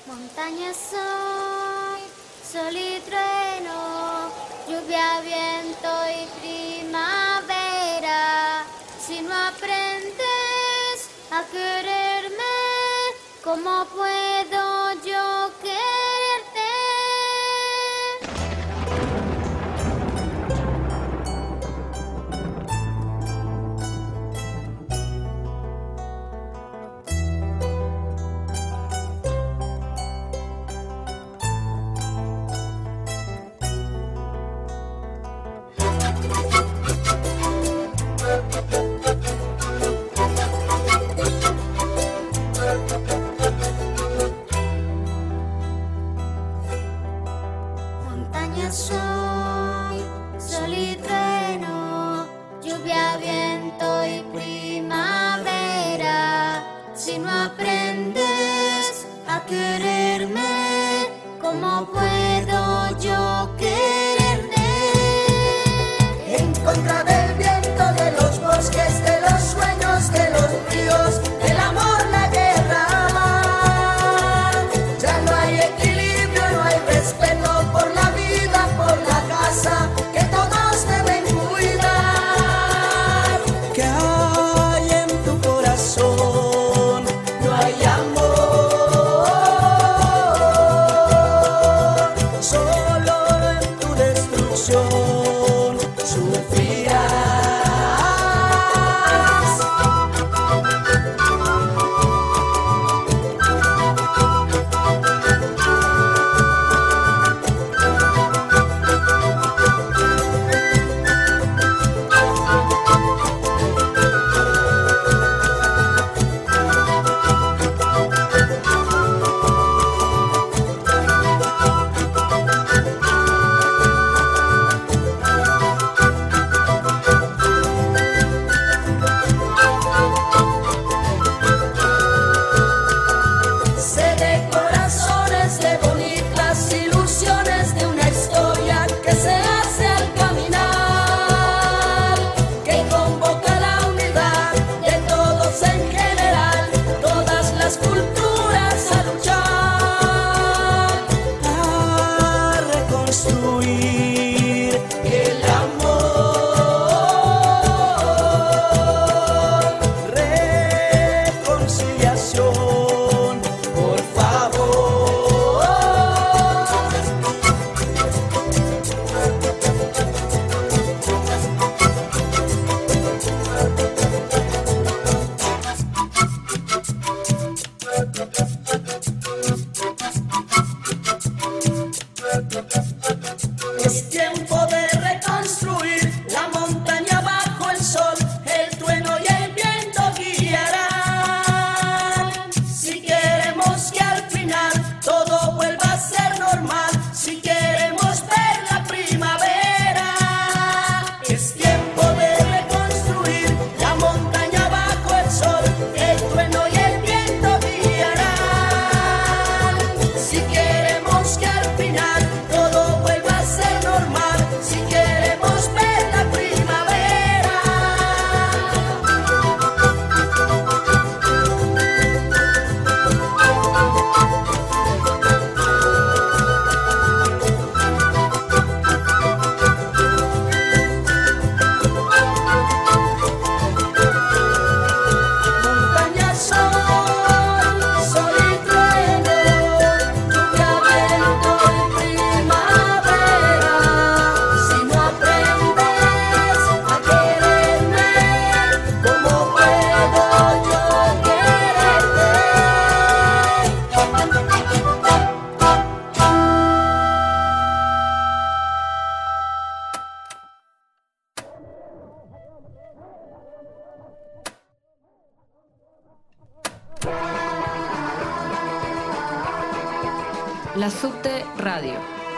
Montaña soy, sol y trueno, lluvia, viento y primavera. Si no aprendes a quererme, ¿cómo puedo yo quererte? Montaña soy, sol y trueno, lluvia, viento y primavera. Si no aprendes a quererme, ¿cómo puedo yo quererte? En contra del viento, de los bosques, de los sueños, de los ríos, del amor, la guerra. Ya no hay equilibrio, no hay respeto por la vida, por la casa, que todos deben cuidar. ¿Qué hay en tu corazón? No hay amor, solo en tu destrucción sufrirás. Sé de corazones, de bonitas ilusiones, de una historia que se hace al caminar, que convoca la unidad de todos en general, todas las culturas a luchar, a reconstruir el amor, reconciliación, por favor. Es tiempo de reconstruir la montaña bajo el sol, el trueno y el viento guiarán. Si queremos que al final todo vuelva a ser normal, si queremos ver la primavera, es tiempo de reconstruir la montaña bajo el sol, el trueno y el viento guiarán. Si queremos que al final todo vuelva a ser normal, si queremos ver la primavera. Montaña soy, sol y trueno, lluvia, viento y primavera. Si no aprendes a quererme, ¿cómo puedo yo quererte? La Subte Radio.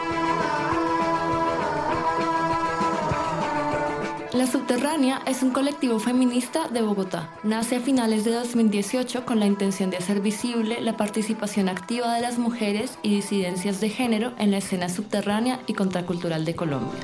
La Subterránea es un colectivo feminista de Bogotá. Nace a finales de 2018 con la intención de hacer visible la participación activa de las mujeres y disidencias de género en la escena subterránea y contracultural de Colombia.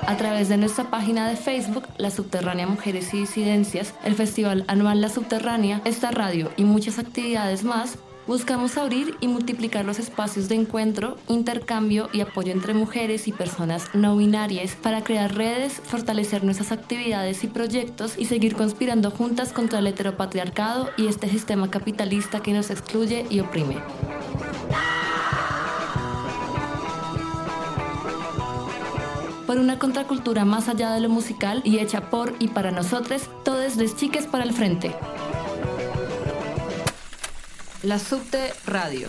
A través de nuestra página de Facebook, La Subterránea Mujeres y Disidencias, el Festival Anual La Subterránea, esta radio y muchas actividades más, buscamos abrir y multiplicar los espacios de encuentro, intercambio y apoyo entre mujeres y personas no binarias para crear redes, fortalecer nuestras actividades y proyectos y seguir conspirando juntas contra el heteropatriarcado y este sistema capitalista que nos excluye y oprime. Por una contracultura más allá de lo musical y hecha por y para nosotros, todes les chiques para el frente. La Subte Radio.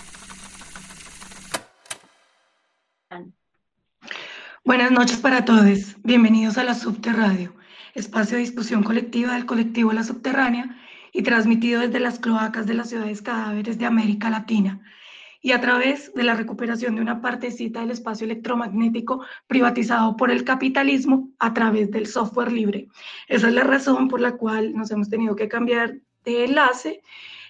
Buenas noches para todos. Bienvenidos a La Subte Radio, espacio de discusión colectiva del colectivo La Subterránea y transmitido desde las cloacas de las ciudades cadáveres de América Latina y a través de la recuperación de una partecita del espacio electromagnético privatizado por el capitalismo a través del software libre. Esa es la razón por la cual nos hemos tenido que cambiar de enlace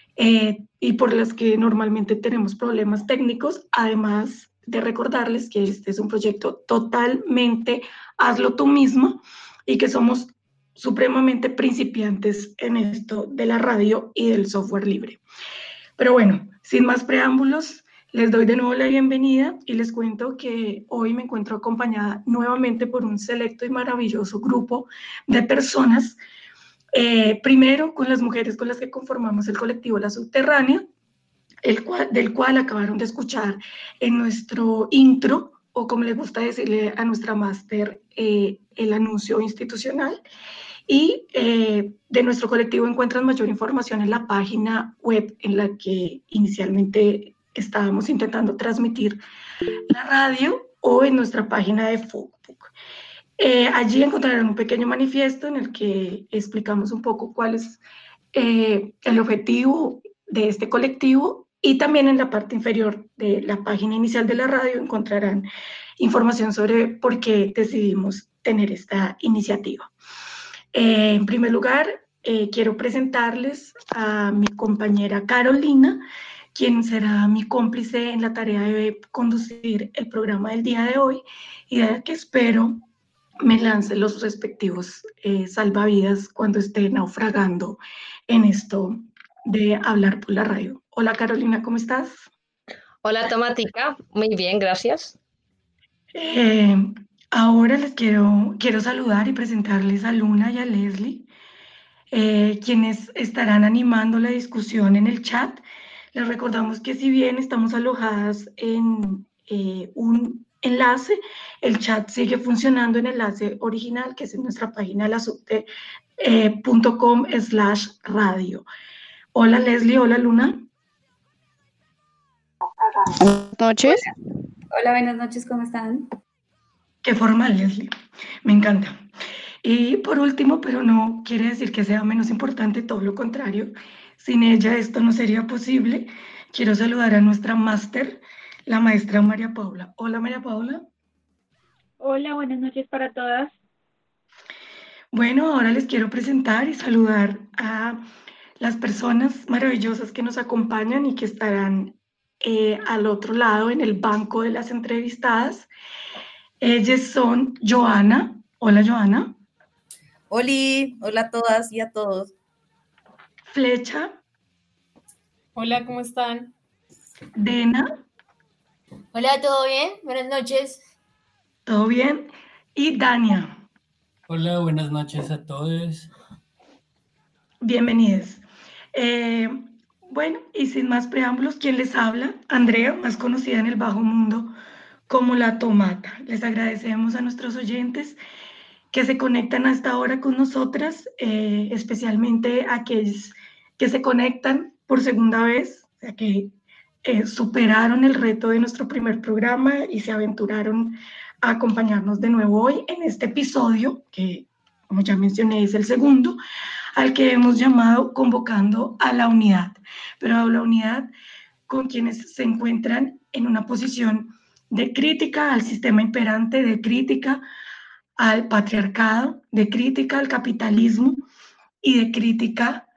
y por las que normalmente tenemos problemas técnicos, además de recordarles que este es un proyecto totalmente hazlo tú mismo y que somos supremamente principiantes en esto de la radio y del software libre. Pero bueno, sin más preámbulos, les doy de nuevo la bienvenida y les cuento que hoy me encuentro acompañada nuevamente por un selecto y maravilloso grupo de personas. Primero con las mujeres con las que conformamos el colectivo La Subterránea, del cual acabaron de escuchar en nuestro intro, o como les gusta decirle a nuestra máster, el anuncio institucional. Y de nuestro colectivo encuentran mayor información en la página web en la que inicialmente estábamos intentando transmitir la radio o en nuestra página de Facebook. Allí encontrarán un pequeño manifiesto en el que explicamos un poco cuál es el objetivo de este colectivo, y también en la parte inferior de la página inicial de la radio encontrarán información sobre por qué decidimos tener esta iniciativa. En primer lugar, quiero presentarles a mi compañera Carolina, quien será mi cómplice en la tarea de conducir el programa del día de hoy, y de que espero me lance los respectivos salvavidas cuando esté naufragando en esto de hablar por la radio. Hola Carolina, ¿cómo estás? Hola Tomatica, muy bien, gracias. Ahora les quiero saludar y presentarles a Luna y a Leslie, quienes estarán animando la discusión en el chat. Les recordamos que si bien estamos alojadas en un enlace, el chat sigue funcionando en el enlace original, que es en nuestra página lasubte.com/radio. Hola Leslie, hola Luna. Buenas noches. Hola, buenas noches, ¿cómo están? Qué formal, Leslie, me encanta. Y por último, pero no quiere decir que sea menos importante, todo lo contrario, sin ella esto no sería posible, quiero saludar a nuestra máster, la maestra María Paula. Hola María Paula. Hola, buenas noches para todas. Bueno, ahora les quiero presentar y saludar a las personas maravillosas que nos acompañan y que estarán al otro lado en el banco de las entrevistadas. Ellas son Joana. Hola Joana. Oli, hola a todas y a todos. Flecha. Hola, ¿cómo están? Dena. Hola, ¿todo bien? Buenas noches. ¿Todo bien? Y Dania. Hola, buenas noches a todos. Bienvenidos. Bueno, y sin más preámbulos, ¿quién les habla? Andrea, más conocida en el bajo mundo como La Tomata. Les agradecemos a nuestros oyentes que se conectan a esta hora con nosotras, especialmente a aquellos que se conectan por segunda vez, o sea, que superaron el reto de nuestro primer programa y se aventuraron a acompañarnos de nuevo hoy en este episodio, que como ya mencioné es el segundo, al que hemos llamado Convocando a la Unidad, pero a la unidad con quienes se encuentran en una posición de crítica al sistema imperante, de crítica al patriarcado, de crítica al capitalismo y de crítica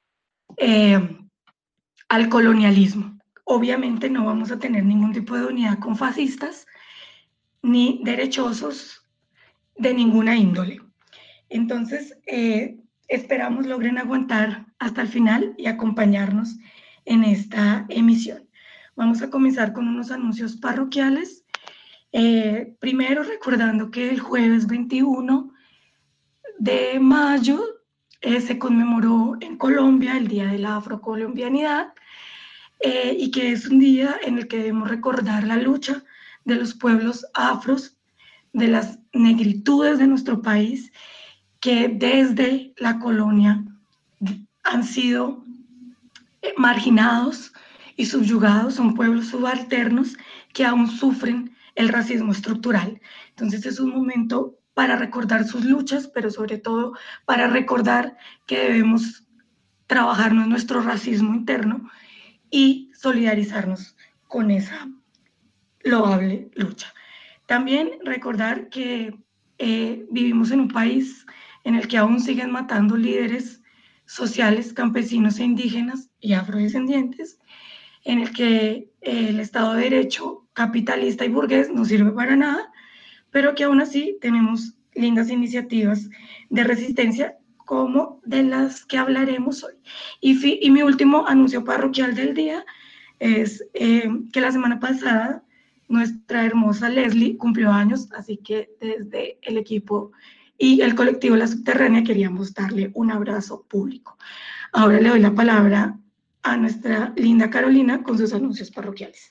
al colonialismo. Obviamente no vamos a tener ningún tipo de unidad con fascistas, ni derechosos, de ninguna índole. Entonces, esperamos logren aguantar hasta el final y acompañarnos en esta emisión. Vamos a comenzar con unos anuncios parroquiales. Primero, recordando que el jueves 21 de mayo se conmemoró en Colombia el Día de la Afrocolombianidad, y que es un día en el que debemos recordar la lucha de los pueblos afros, de las negritudes de nuestro país, que desde la colonia han sido marginados y subyugados, son pueblos subalternos que aún sufren el racismo estructural. Entonces es un momento para recordar sus luchas, pero sobre todo para recordar que debemos trabajarnos nuestro racismo interno y solidarizarnos con esa loable lucha. También recordar que vivimos en un país en el que aún siguen matando líderes sociales, campesinos e indígenas y afrodescendientes, en el que el Estado de Derecho capitalista y burgués no sirve para nada, pero que aún así tenemos lindas iniciativas de resistencia como de las que hablaremos hoy. Y mi último anuncio parroquial del día es que la semana pasada nuestra hermosa Leslie cumplió años, así que desde el equipo y el colectivo La Subterránea queríamos darle un abrazo público. Ahora le doy la palabra a nuestra linda Carolina con sus anuncios parroquiales.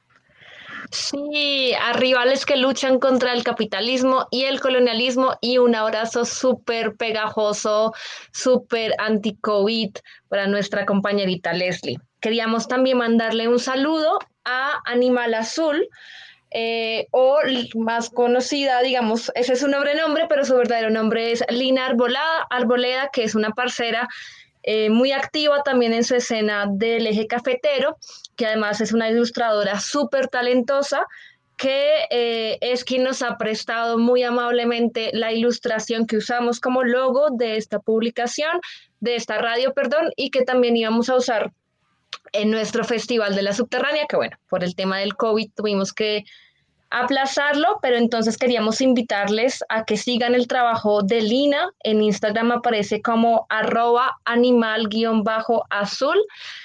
Sí, a rivales que luchan contra el capitalismo y el colonialismo, y un abrazo súper pegajoso, súper anti-COVID para nuestra compañerita Leslie. Queríamos también mandarle un saludo a Animal Azul, o más conocida, digamos, ese es su nombre, pero su verdadero nombre es Lina Arboleda, que es una parcera muy activa también en su escena del eje cafetero, que además es una ilustradora súper talentosa, que es quien nos ha prestado muy amablemente la ilustración que usamos como logo de esta publicación, de esta radio, perdón, y que también íbamos a usar en nuestro Festival de la Subterránea, que bueno, por el tema del COVID tuvimos que aplazarlo, pero entonces queríamos invitarles a que sigan el trabajo de Lina. En Instagram aparece como @animal_azul,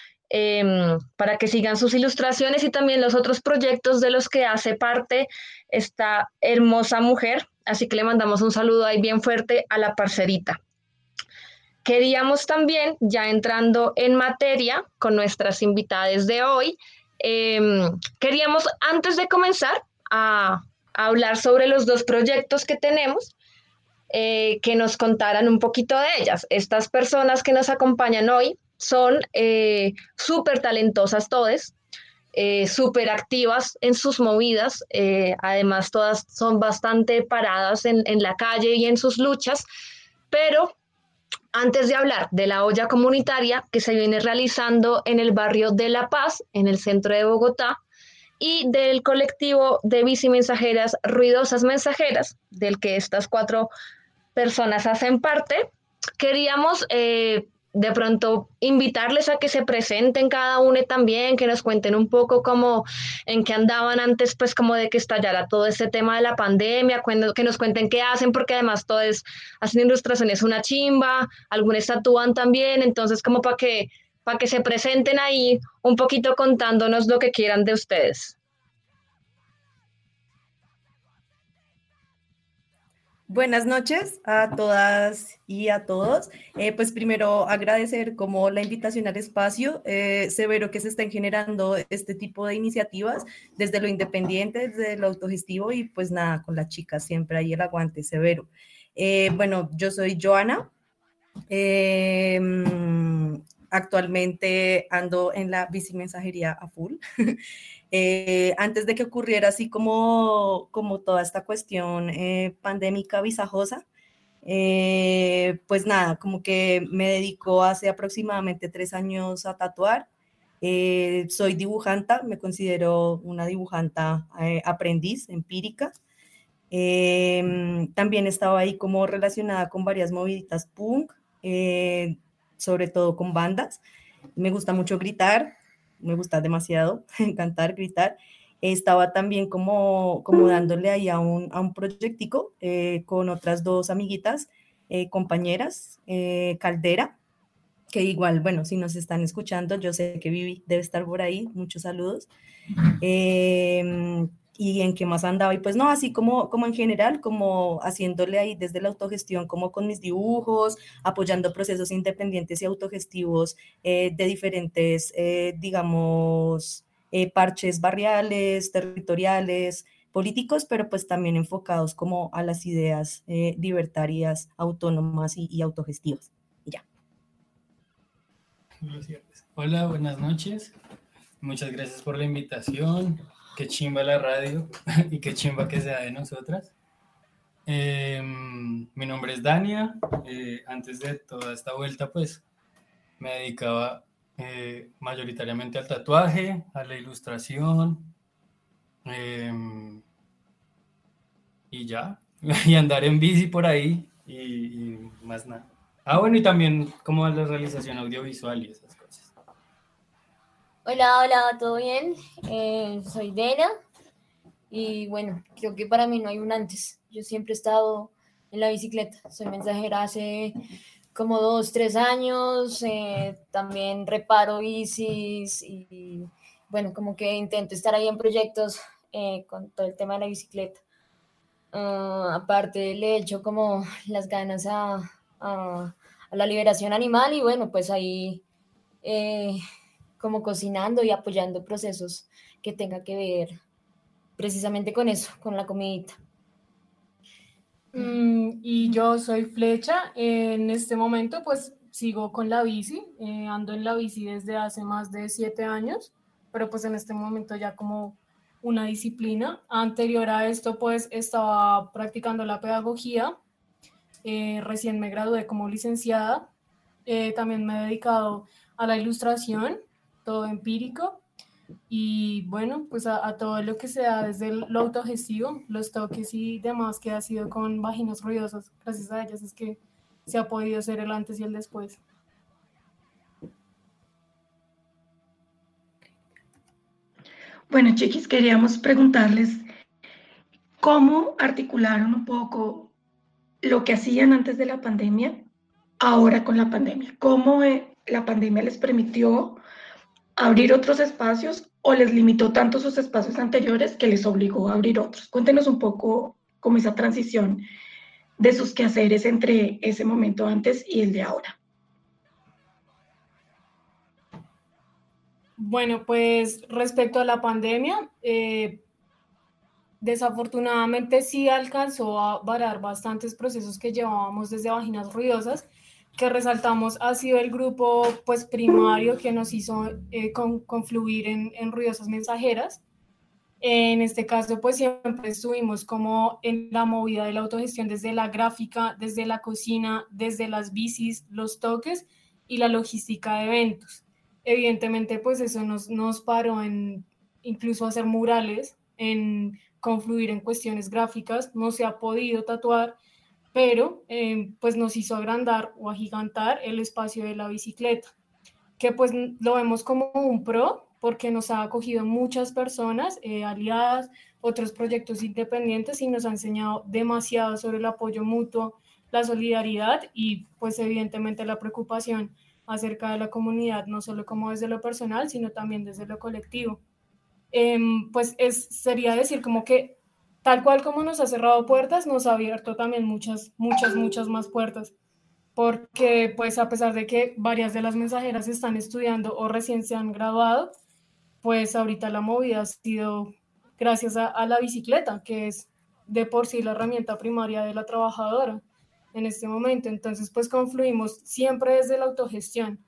para que sigan sus ilustraciones y también los otros proyectos de los que hace parte esta hermosa mujer, así que le mandamos un saludo ahí bien fuerte a la parcerita. Queríamos también, ya entrando en materia con nuestras invitadas de hoy, queríamos antes de comenzar a hablar sobre los dos proyectos que tenemos, que nos contaran un poquito de ellas. Estas personas que nos acompañan hoy son súper talentosas todas, súper activas en sus movidas, además todas son bastante paradas en la calle y en sus luchas, pero antes de hablar de la olla comunitaria que se viene realizando en el barrio de La Paz, en el centro de Bogotá, y del colectivo de bicimensajeras Ruidosas Mensajeras, del que estas 4 personas hacen parte, queríamos de pronto invitarles a que se presenten cada uno también, que nos cuenten un poco cómo, en qué andaban antes, pues como de que estallara todo este tema de la pandemia, que nos cuenten qué hacen, porque además todos hacen ilustraciones una chimba, algunos tatúan también, entonces como para que se presenten ahí un poquito contándonos lo que quieran de ustedes. Buenas noches a todas y a todos. Pues primero agradecer como la invitación al espacio. Severo que se estén generando este tipo de iniciativas desde lo independiente, desde lo autogestivo y pues nada, con las chicas siempre ahí el aguante severo. Bueno, yo soy Joana. Actualmente ando en la bicimensajería a full. Antes de que ocurriera así como toda esta cuestión pandémica visajosa, pues nada, como que me dedico hace aproximadamente 3 años a tatuar. Soy dibujanta, me considero una dibujanta aprendiz, empírica. También estaba ahí como relacionada con varias moviditas punk, sobre todo con bandas. Me gusta mucho gritar, me gusta demasiado cantar, gritar, estaba también como dándole ahí a un proyectico con otras dos amiguitas, compañeras, Caldera, que igual, bueno, si nos están escuchando, yo sé que Vivi debe estar por ahí, muchos saludos. Y en qué más andaba, y pues no, así como en general, como haciéndole ahí desde la autogestión, como con mis dibujos, apoyando procesos independientes y autogestivos de diferentes, digamos, parches barriales, territoriales, políticos, pero pues también enfocados como a las ideas libertarias, autónomas y autogestivas. Y ya. Hola, buenas noches. Muchas gracias por la invitación. Qué chimba la radio y qué chimba que sea de nosotras. Mi nombre es Dania. Antes de toda esta vuelta, pues me dedicaba mayoritariamente al tatuaje, a la ilustración y ya. Y andar en bici por ahí y más nada. Ah, bueno, y también como a la realización audiovisual y esas cosas. Hola, hola, ¿todo bien? Soy Dena y bueno, creo que para mí no hay un antes. Yo siempre he estado en la bicicleta. Soy mensajera hace como 2, 3 años. También reparo bicis y bueno, como que intento estar ahí en proyectos con todo el tema de la bicicleta. Aparte le echo como las ganas a la liberación animal y bueno, pues ahí como cocinando y apoyando procesos que tenga que ver precisamente con eso, con la comidita. Y yo soy Flecha. En este momento pues sigo con la bici, ando en la bici desde hace más de 7 años, pero pues en este momento ya como una disciplina. Anterior a esto pues estaba practicando la pedagogía, recién me gradué como licenciada, también me he dedicado a la ilustración, todo empírico. Y bueno, pues a todo lo que se da desde lo autogestivo, los toques y demás que ha sido con Vaginas Ruidosas, gracias a ellas es que se ha podido hacer el antes y el después. Bueno, chiquis, queríamos preguntarles cómo articularon un poco lo que hacían antes de la pandemia, ahora con la pandemia. ¿Cómo la pandemia les permitió abrir otros espacios o les limitó tanto sus espacios anteriores que les obligó a abrir otros? Cuéntenos un poco cómo esa transición de sus quehaceres entre ese momento antes y el de ahora. Bueno, pues respecto a la pandemia, desafortunadamente sí alcanzó a varar bastantes procesos que llevábamos desde Vaginas Ruidosas, que resaltamos ha sido el grupo pues primario que nos hizo confluir en Ruidosas Mensajeras. En este caso pues siempre estuvimos como en la movida de la autogestión desde la gráfica, desde la cocina, desde las bicis, los toques y la logística de eventos. Evidentemente pues eso nos paró en incluso hacer murales, en confluir en cuestiones gráficas, no se ha podido tatuar, pero pues nos hizo agrandar o agigantar el espacio de la bicicleta, que pues lo vemos como un pro, porque nos ha acogido muchas personas, aliadas, otros proyectos independientes y nos ha enseñado demasiado sobre el apoyo mutuo, la solidaridad y pues evidentemente la preocupación acerca de la comunidad, no solo como desde lo personal, sino también desde lo colectivo. Pues sería decir como que tal cual como nos ha cerrado puertas, nos ha abierto también muchas más puertas, porque pues a pesar de que varias de las mensajeras están estudiando o recién se han graduado, pues ahorita la movida ha sido gracias a la bicicleta, que es de por sí la herramienta primaria de la trabajadora en este momento. Entonces pues confluimos siempre desde la autogestión.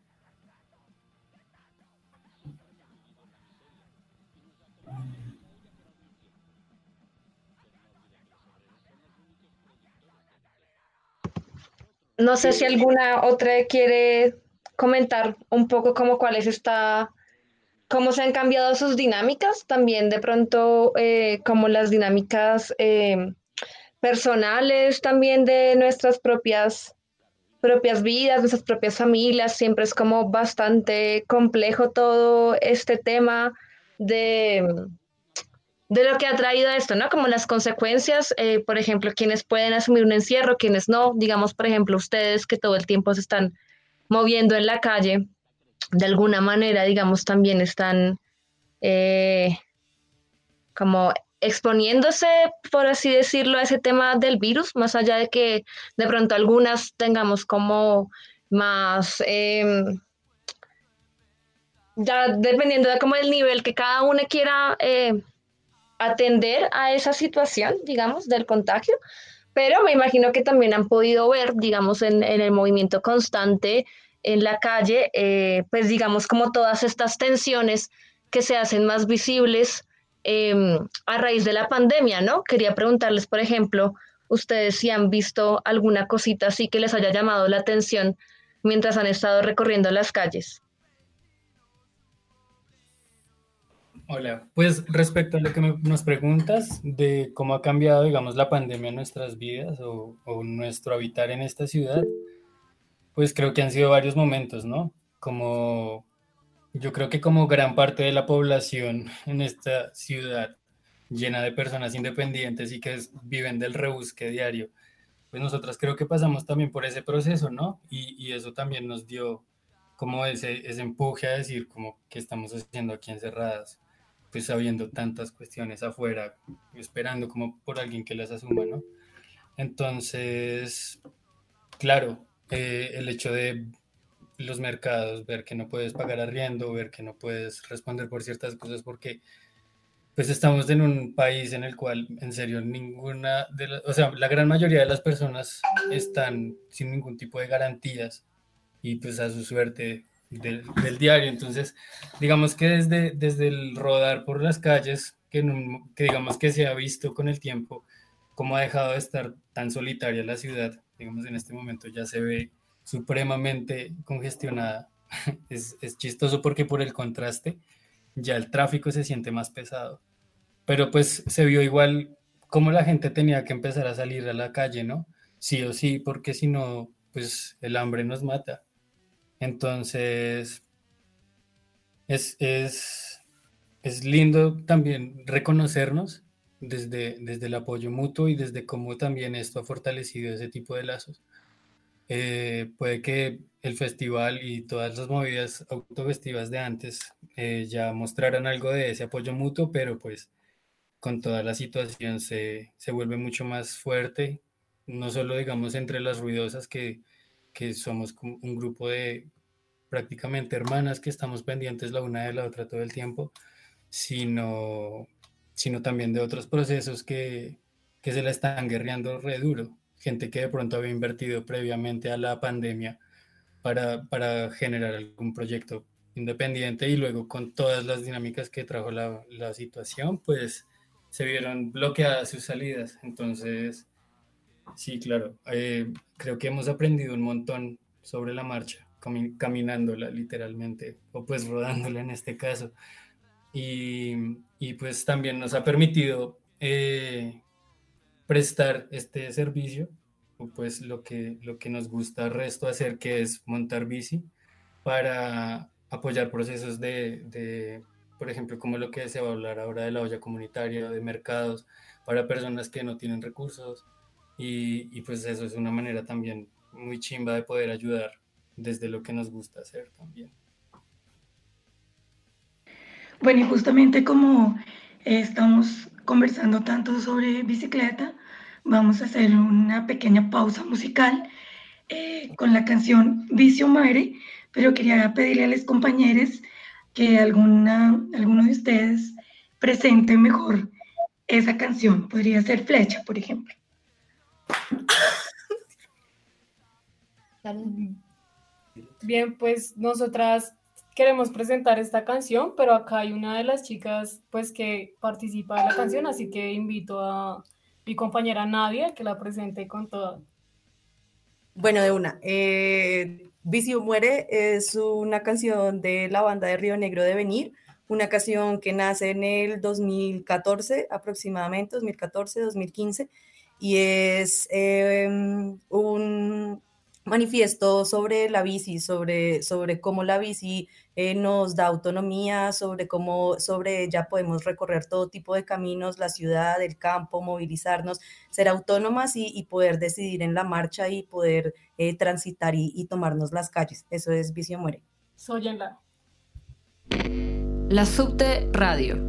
No sé si alguna otra quiere comentar un poco como cómo se han cambiado sus dinámicas, también de pronto como las dinámicas personales también de nuestras propias vidas, nuestras propias familias. Siempre es como bastante complejo todo este tema de lo que ha traído esto, ¿no? Como las consecuencias, por ejemplo, quienes pueden asumir un encierro, quienes no, digamos, por ejemplo, ustedes que todo el tiempo se están moviendo en la calle, de alguna manera, digamos, también están eh, como exponiéndose, por así decirlo, a ese tema del virus, más allá de que de pronto algunas tengamos como más, ya dependiendo de como el nivel que cada uno quiera atender a esa situación, digamos, del contagio, pero me imagino que también han podido ver, digamos, en el movimiento constante en la calle, pues digamos, como todas estas tensiones que se hacen más visibles a raíz de la pandemia, ¿no? Quería preguntarles, por ejemplo, ustedes si han visto alguna cosita así que les haya llamado la atención mientras han estado recorriendo las calles. Hola, pues respecto a lo que nos preguntas de cómo ha cambiado, digamos, la pandemia en nuestras vidas o nuestro habitar en esta ciudad, pues creo que han sido varios momentos, ¿no? Como yo creo que como gran parte de la población en esta ciudad llena de personas independientes y que viven del rebusque diario, pues nosotros creo que pasamos también por ese proceso, ¿no? Y eso también nos dio como ese empuje a decir como qué estamos haciendo aquí encerradas, pues sabiendo tantas cuestiones afuera, esperando como por alguien que las asuma, ¿no? Entonces, claro, el hecho de los mercados, ver que no puedes pagar arriendo, ver que no puedes responder por ciertas cosas porque pues estamos en un país en el cual en serio ninguna de las, o sea, la gran mayoría de las personas están sin ningún tipo de garantías y pues a su suerte del diario. Entonces, digamos que desde el rodar por las calles, que digamos que se ha visto con el tiempo cómo ha dejado de estar tan solitaria la ciudad, digamos en este momento ya se ve supremamente congestionada. Es chistoso porque por el contraste ya el tráfico se siente más pesado, pero pues se vio igual cómo la gente tenía que empezar a salir a la calle, ¿no? Sí o sí, porque si no, pues el hambre nos mata. Entonces, es, es, es lindo también reconocernos desde el apoyo mutuo y desde cómo también esto ha fortalecido ese tipo de lazos. Puede que el festival y todas las movidas autogestivas de antes ya mostraran algo de ese apoyo mutuo, pero pues con toda la situación se vuelve mucho más fuerte, no solo digamos entre las ruidosas que somos como un grupo de prácticamente hermanas que estamos pendientes la una de la otra todo el tiempo, sino, sino también de otros procesos que se la están guerreando re duro. Gente que de pronto había invertido previamente a la pandemia para generar algún proyecto independiente y luego con todas las dinámicas que trajo la situación, pues se vieron bloqueadas sus salidas. Entonces, sí, claro, creo que hemos aprendido un montón sobre la marcha, caminándola literalmente, o pues rodándola en este caso. Y pues también nos ha permitido prestar este servicio, o pues lo que nos gusta al resto hacer, que es montar bici, para apoyar procesos por ejemplo, como lo que se va a hablar ahora de la olla comunitaria, de mercados, para personas que no tienen recursos, y pues eso es una manera también muy chimba de poder ayudar desde lo que nos gusta hacer también. Bueno, y justamente como estamos conversando tanto sobre bicicleta, vamos a hacer una pequeña pausa musical con la canción Vicio Muere, pero quería pedirle a los compañeros que alguno de ustedes presente mejor esa canción. Podría ser Flecha, por ejemplo. Bien, pues nosotras queremos presentar esta canción, pero acá hay una de las chicas pues que participa de la canción, así que invito a mi compañera Nadia que la presente con toda. Bueno, de una. Vicio Muere es una canción de la banda de Río Negro de Venir, una canción que nace en el 2014 aproximadamente, 2014-2015, y es manifiesto sobre la bici, sobre cómo la bici nos da autonomía, sobre ella podemos recorrer todo tipo de caminos, la ciudad, el campo, movilizarnos, ser autónomas y poder decidir en la marcha y poder transitar y tomarnos las calles. Eso es Bici o Muere. Soy en La Subte Radio.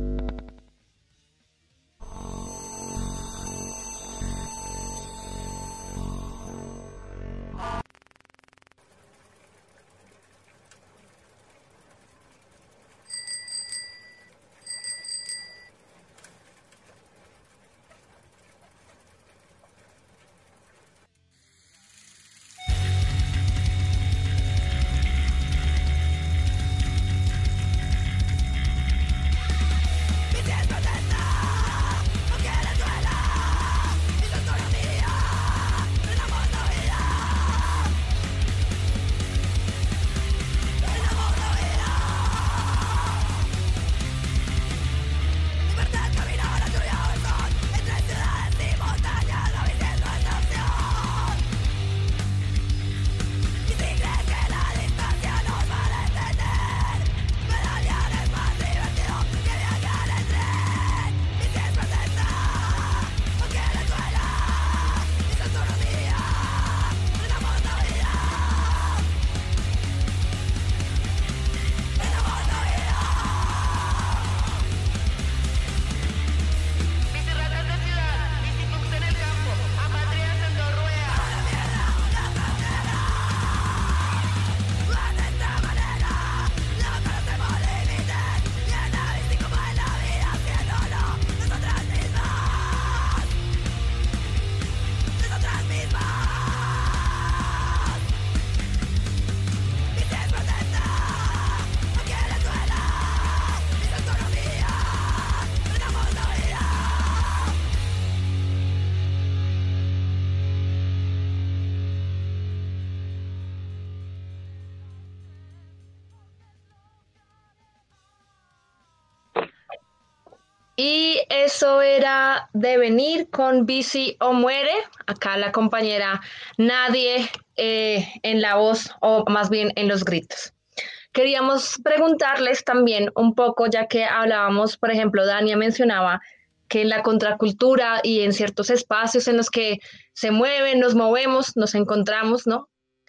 Y eso era Devenir con Bici o Muere. Acá la compañera Nadie en la voz, o más bien en los gritos. Queríamos preguntarles también un poco, ya que hablábamos, por ejemplo, Dania mencionaba que en la contracultura y en ciertos espacios en los que se mueven, nos movemos, nos encontramos, ¿no?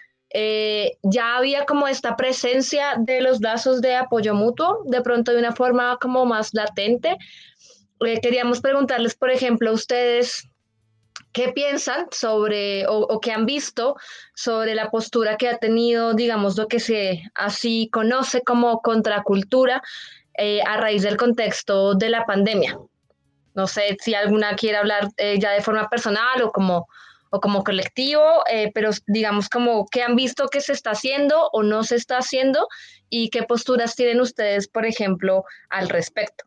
Ya había como esta presencia de los lazos de apoyo mutuo, de pronto de una forma como más latente. Queríamos preguntarles, por ejemplo, ustedes, ¿qué piensan sobre o qué han visto sobre la postura que ha tenido, digamos, lo que se así conoce como contracultura a raíz del contexto de la pandemia? No sé si alguna quiere hablar ya de forma personal o como colectivo, pero digamos como qué han visto que se está haciendo o no se está haciendo y qué posturas tienen ustedes, por ejemplo, al respecto.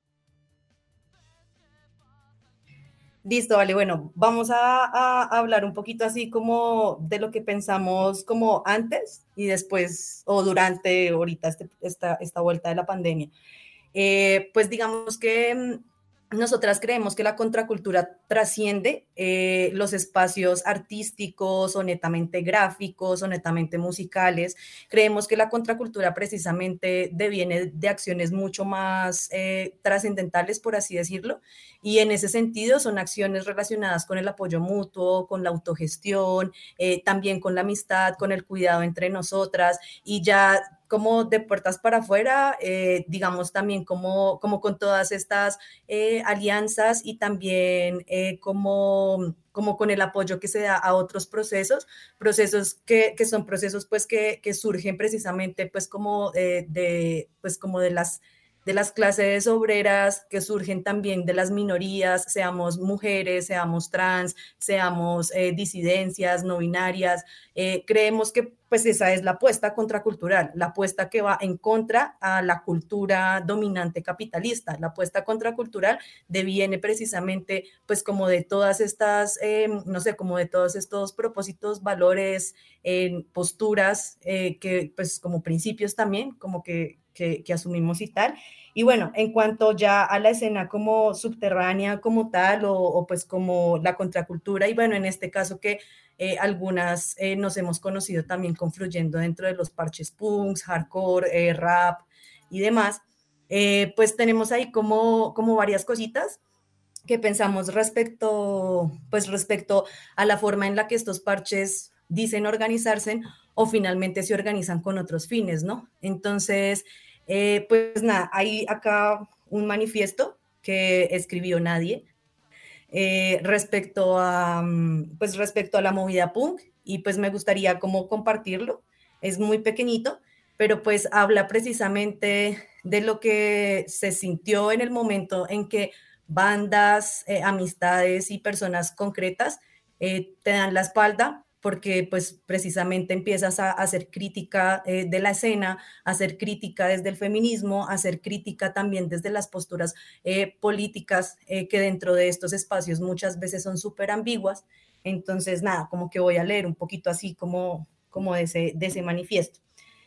Listo, vale, bueno, vamos a hablar un poquito así como de lo que pensamos como antes y después o durante ahorita esta vuelta de la pandemia. Pues digamos que nosotras creemos que la contracultura trasciende los espacios artísticos o netamente gráficos o netamente musicales. Creemos que la contracultura precisamente deviene de acciones mucho más trascendentales, por así decirlo, y en ese sentido son acciones relacionadas con el apoyo mutuo, con la autogestión, también con la amistad, con el cuidado entre nosotras y ya como de puertas para afuera, digamos también como con todas estas alianzas y también como con el apoyo que se da a otros procesos que son procesos pues que surgen precisamente pues como de las clases obreras, que surgen también de las minorías, seamos mujeres, seamos trans, seamos disidencias, no binarias. Creemos que pues esa es la apuesta contracultural, la apuesta que va en contra a la cultura dominante capitalista. La apuesta contracultural deviene precisamente pues como de todas estas, no sé, como de todos estos propósitos, valores, posturas, que pues como principios también, como que que asumimos y tal. Y bueno, en cuanto ya a la escena como subterránea como tal o pues como la contracultura y bueno, en este caso que algunas nos hemos conocido también confluyendo dentro de los parches punks, hardcore, rap y demás, pues tenemos ahí como varias cositas que pensamos respecto a la forma en la que estos parches dicen organizarse o finalmente se organizan con otros fines, ¿no? Entonces, pues nada, hay acá un manifiesto que escribió Nadie respecto a la movida punk y pues me gustaría como compartirlo. Es muy pequeñito, pero pues habla precisamente de lo que se sintió en el momento en que bandas, amistades y personas concretas te dan la espalda porque pues precisamente empiezas a hacer crítica de la escena, a hacer crítica desde el feminismo, a hacer crítica también desde las posturas políticas que dentro de estos espacios muchas veces son súper ambiguas. Entonces, nada, como que voy a leer un poquito así como de ese manifiesto.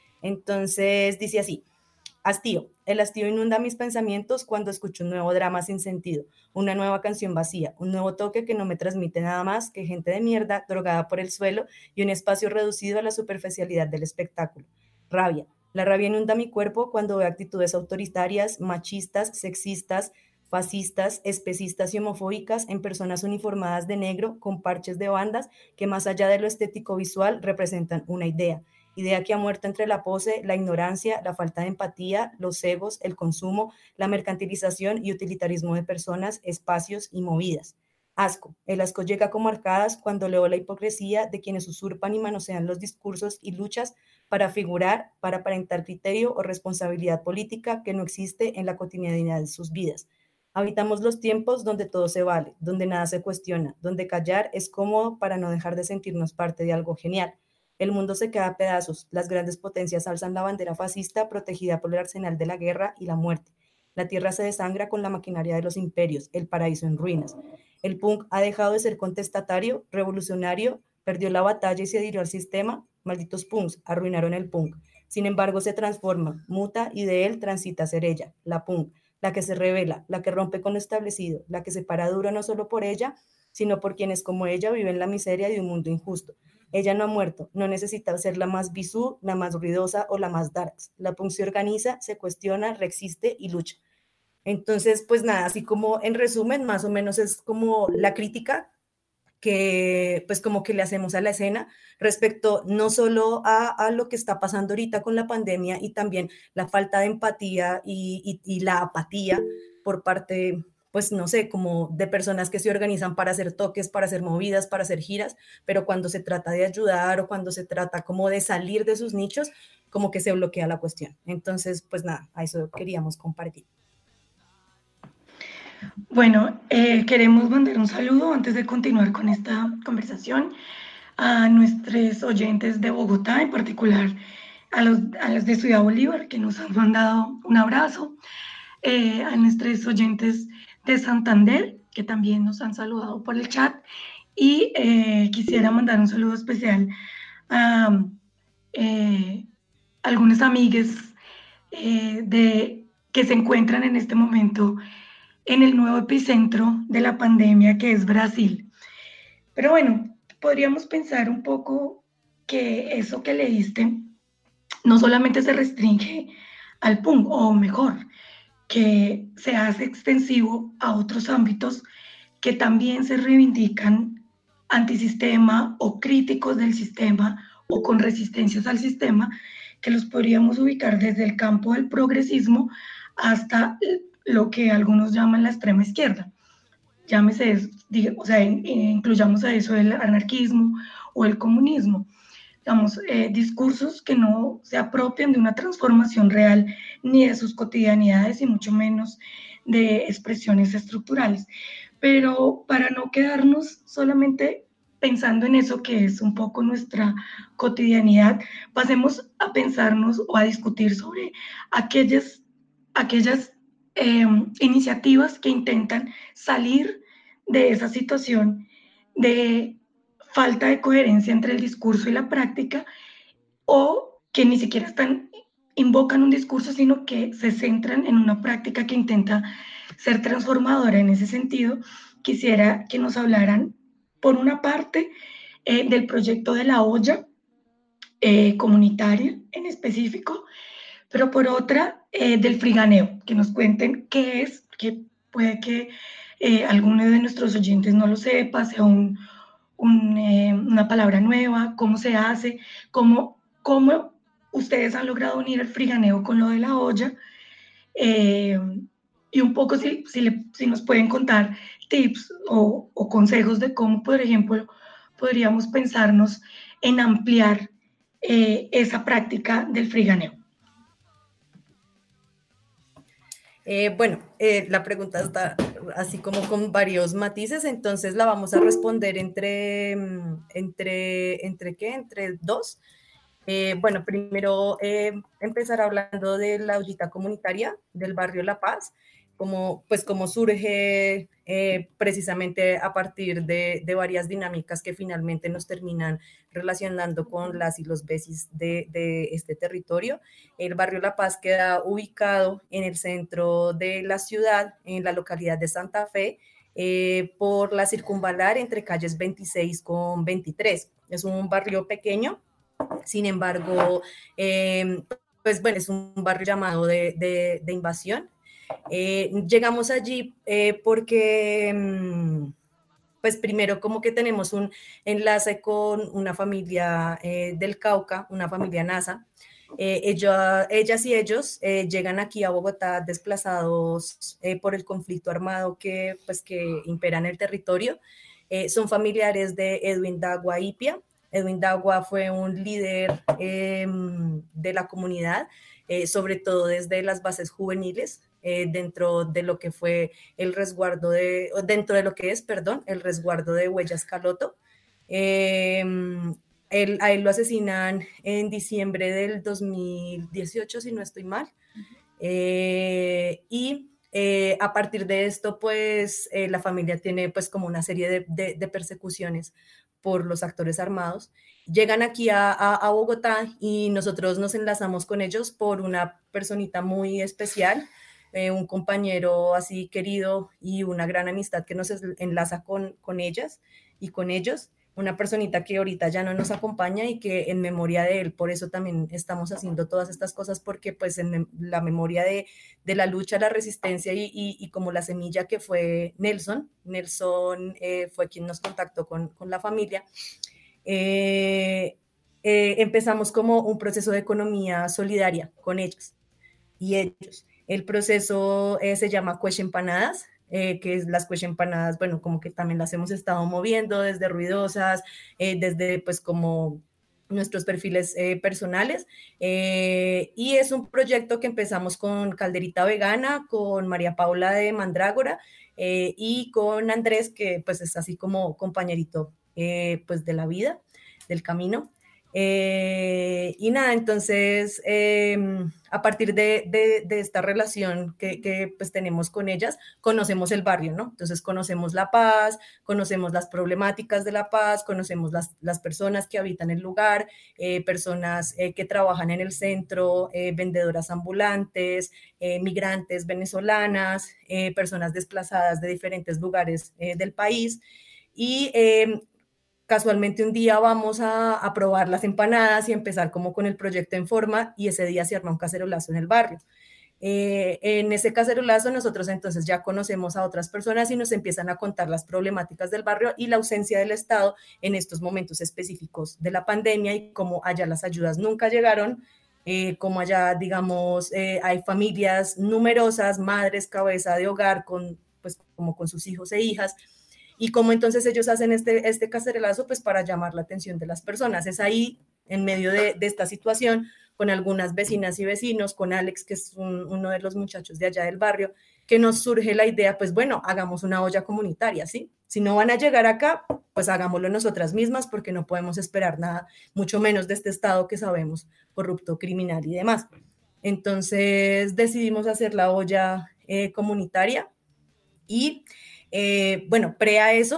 Entonces, dice así: hastío. El hastío inunda mis pensamientos cuando escucho un nuevo drama sin sentido, una nueva canción vacía, un nuevo toque que no me transmite nada más que gente de mierda drogada por el suelo y un espacio reducido a la superficialidad del espectáculo. Rabia. La rabia inunda mi cuerpo cuando veo actitudes autoritarias, machistas, sexistas, fascistas, especistas y homofóbicas en personas uniformadas de negro con parches de bandas que más allá de lo estético visual representan una idea que ha muerto entre la pose, la ignorancia, la falta de empatía, los egos, el consumo, la mercantilización y utilitarismo de personas, espacios y movidas. Asco. El asco llega como arcadas cuando leo la hipocresía de quienes usurpan y manosean los discursos y luchas para figurar, para aparentar criterio o responsabilidad política que no existe en la cotidianidad de sus vidas. Habitamos los tiempos donde todo se vale, donde nada se cuestiona, donde callar es cómodo para no dejar de sentirnos parte de algo genial. El mundo se queda a pedazos, las grandes potencias alzan la bandera fascista protegida por el arsenal de la guerra y la muerte. La tierra se desangra con la maquinaria de los imperios, el paraíso en ruinas. El punk ha dejado de ser contestatario, revolucionario, perdió la batalla y se adhirió al sistema. Malditos punks, arruinaron el punk. Sin embargo, se transforma, muta y de él transita a ser ella, la punk, la que se revela, la que rompe con lo establecido, la que se para duro no solo por ella, sino por quienes como ella viven la miseria de un mundo injusto. Ella no ha muerto, no necesita ser la más bisú, la más ruidosa o la más darks. La punk se organiza, se cuestiona, resiste y lucha. Entonces, pues nada, así como en resumen, más o menos es como la crítica que pues como que le hacemos a la escena respecto no solo a lo que está pasando ahorita con la pandemia y también la falta de empatía y la apatía por parte, pues no sé, como de personas que se organizan para hacer toques, para hacer movidas, para hacer giras, pero cuando se trata de ayudar o cuando se trata como de salir de sus nichos, como que se bloquea la cuestión. Entonces, pues nada, a eso queríamos compartir. Bueno, queremos mandar un saludo antes de continuar con esta conversación a nuestros oyentes de Bogotá, en particular a los de Ciudad Bolívar, que nos han mandado un abrazo, a nuestros oyentes de Santander, que también nos han saludado por el chat, y quisiera mandar un saludo especial a algunas amigas que se encuentran en este momento en el nuevo epicentro de la pandemia, que es Brasil. Pero bueno, podríamos pensar un poco que eso que leíste no solamente se restringe al punk, o mejor, que se hace extensivo a otros ámbitos que también se reivindican antisistema o críticos del sistema o con resistencias al sistema, que los podríamos ubicar desde el campo del progresismo hasta lo que algunos llaman la extrema izquierda. Llámese eso, o sea, incluyamos a eso el anarquismo o el comunismo. Digamos, discursos que no se apropian de una transformación real ni de sus cotidianidades y mucho menos de expresiones estructurales. Pero para no quedarnos solamente pensando en eso que es un poco nuestra cotidianidad, pasemos a pensarnos o a discutir sobre aquellas iniciativas que intentan salir de esa situación de falta de coherencia entre el discurso y la práctica, o que ni siquiera están invocan un discurso, sino que se centran en una práctica que intenta ser transformadora en ese sentido. Quisiera que nos hablaran, por una parte, del proyecto de la olla comunitaria en específico, pero por otra, del friganeo, que nos cuenten qué es, que puede que alguno de nuestros oyentes no lo sepa, sea una palabra nueva, cómo se hace, cómo ustedes han logrado unir el friganeo con lo de la olla, y un poco si nos pueden contar tips o consejos de cómo, por ejemplo, podríamos pensarnos en ampliar esa práctica del friganeo. La pregunta está así como con varios matices, entonces la vamos a responder entre dos. Primero empezar hablando de la ollita comunitaria del barrio La Paz, cómo surge precisamente a partir de varias dinámicas que finalmente nos terminan relacionando con las y los vecinos de este territorio. El barrio La Paz queda ubicado en el centro de la ciudad, en la localidad de Santa Fe, por la circunvalar entre calles 26 con 23. Es un barrio pequeño, sin embargo, es un barrio llamado de invasión. Llegamos allí porque, primero como que tenemos un enlace con una familia del Cauca, una familia nasa. Ellas y ellos llegan aquí a Bogotá desplazados por el conflicto armado que impera en el territorio. Son familiares de Edwin Dagua Ipia. Edwin Dagua fue un líder de la comunidad, sobre todo desde las bases juveniles, dentro de lo que fue el resguardo el resguardo de Huellas Caloto. A él lo asesinan en diciembre del 2018, si no estoy mal. A partir de esto, la familia tiene como una serie de persecuciones por los actores armados. Llegan aquí a Bogotá y nosotros nos enlazamos con ellos por una personita muy especial, un compañero así querido y una gran amistad que nos enlaza con ellas y con ellos. Una personita que ahorita ya no nos acompaña y que en memoria de él, por eso también estamos haciendo todas estas cosas, porque en la memoria de la lucha, la resistencia y como la semilla que fue Nelson fue quien nos contactó con la familia. Empezamos como un proceso de economía solidaria con ellos y ellos. El proceso se llama Cueche Empanadas, que es las Cueche Empanadas, como que también las hemos estado moviendo desde ruidosas, desde como nuestros perfiles personales, y es un proyecto que empezamos con Calderita Vegana, con María Paula de Mandrágora y con Andrés, que es así como compañerito de la vida, del camino. Y nada, entonces a partir de esta relación que tenemos con ellas, conocemos el barrio, ¿no? Entonces conocemos La Paz, conocemos las problemáticas de La Paz, conocemos las personas que habitan el lugar, personas que trabajan en el centro, vendedoras ambulantes, migrantes venezolanas, personas desplazadas de diferentes lugares del país. Y casualmente un día vamos a probar las empanadas y empezar como con el proyecto en forma, y ese día se arma un cacerolazo en el barrio. En ese cacerolazo nosotros entonces ya conocemos a otras personas y nos empiezan a contar las problemáticas del barrio y la ausencia del Estado en estos momentos específicos de la pandemia, y cómo allá las ayudas nunca llegaron, como allá, digamos, hay familias numerosas, madres, cabeza de hogar, como con sus hijos e hijas, y cómo entonces ellos hacen este cacerolazo para llamar la atención de las personas. Es ahí, en medio de esta situación, con algunas vecinas y vecinos, con Alex, que es uno de los muchachos de allá del barrio, que nos surge la idea, hagamos una olla comunitaria, ¿sí? Si no van a llegar acá, hagámoslo nosotras mismas, porque no podemos esperar nada, mucho menos de este Estado que sabemos corrupto, criminal y demás. Entonces decidimos hacer la olla comunitaria y... pre a eso,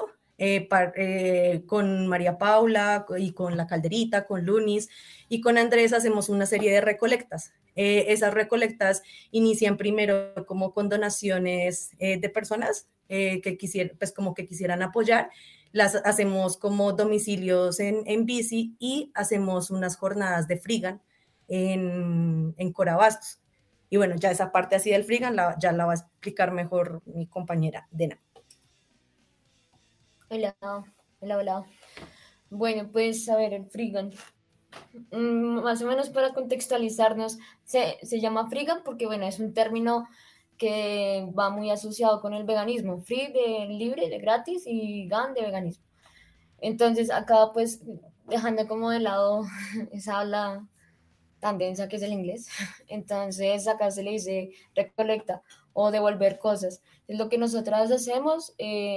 con María Paula y con La Calderita, con Lunis y con Andrés hacemos una serie de recolectas. Esas recolectas inician primero como con donaciones de personas que quisieran apoyar. Las hacemos como domicilios en bici y hacemos unas jornadas de Frigan en Corabastos. Y bueno, ya esa parte así del Frigan ya la va a explicar mejor mi compañera Dena. Hola. Bueno, pues a ver, el Frigan. Más o menos para contextualizarnos, se llama Frigan porque, bueno, es un término que va muy asociado con el veganismo. Free de libre, de gratis, y gan de veganismo. Entonces, acá pues dejando como de lado esa habla tan densa que es el inglés, entonces acá se le dice recolecta o devolver cosas. Es lo que nosotras hacemos,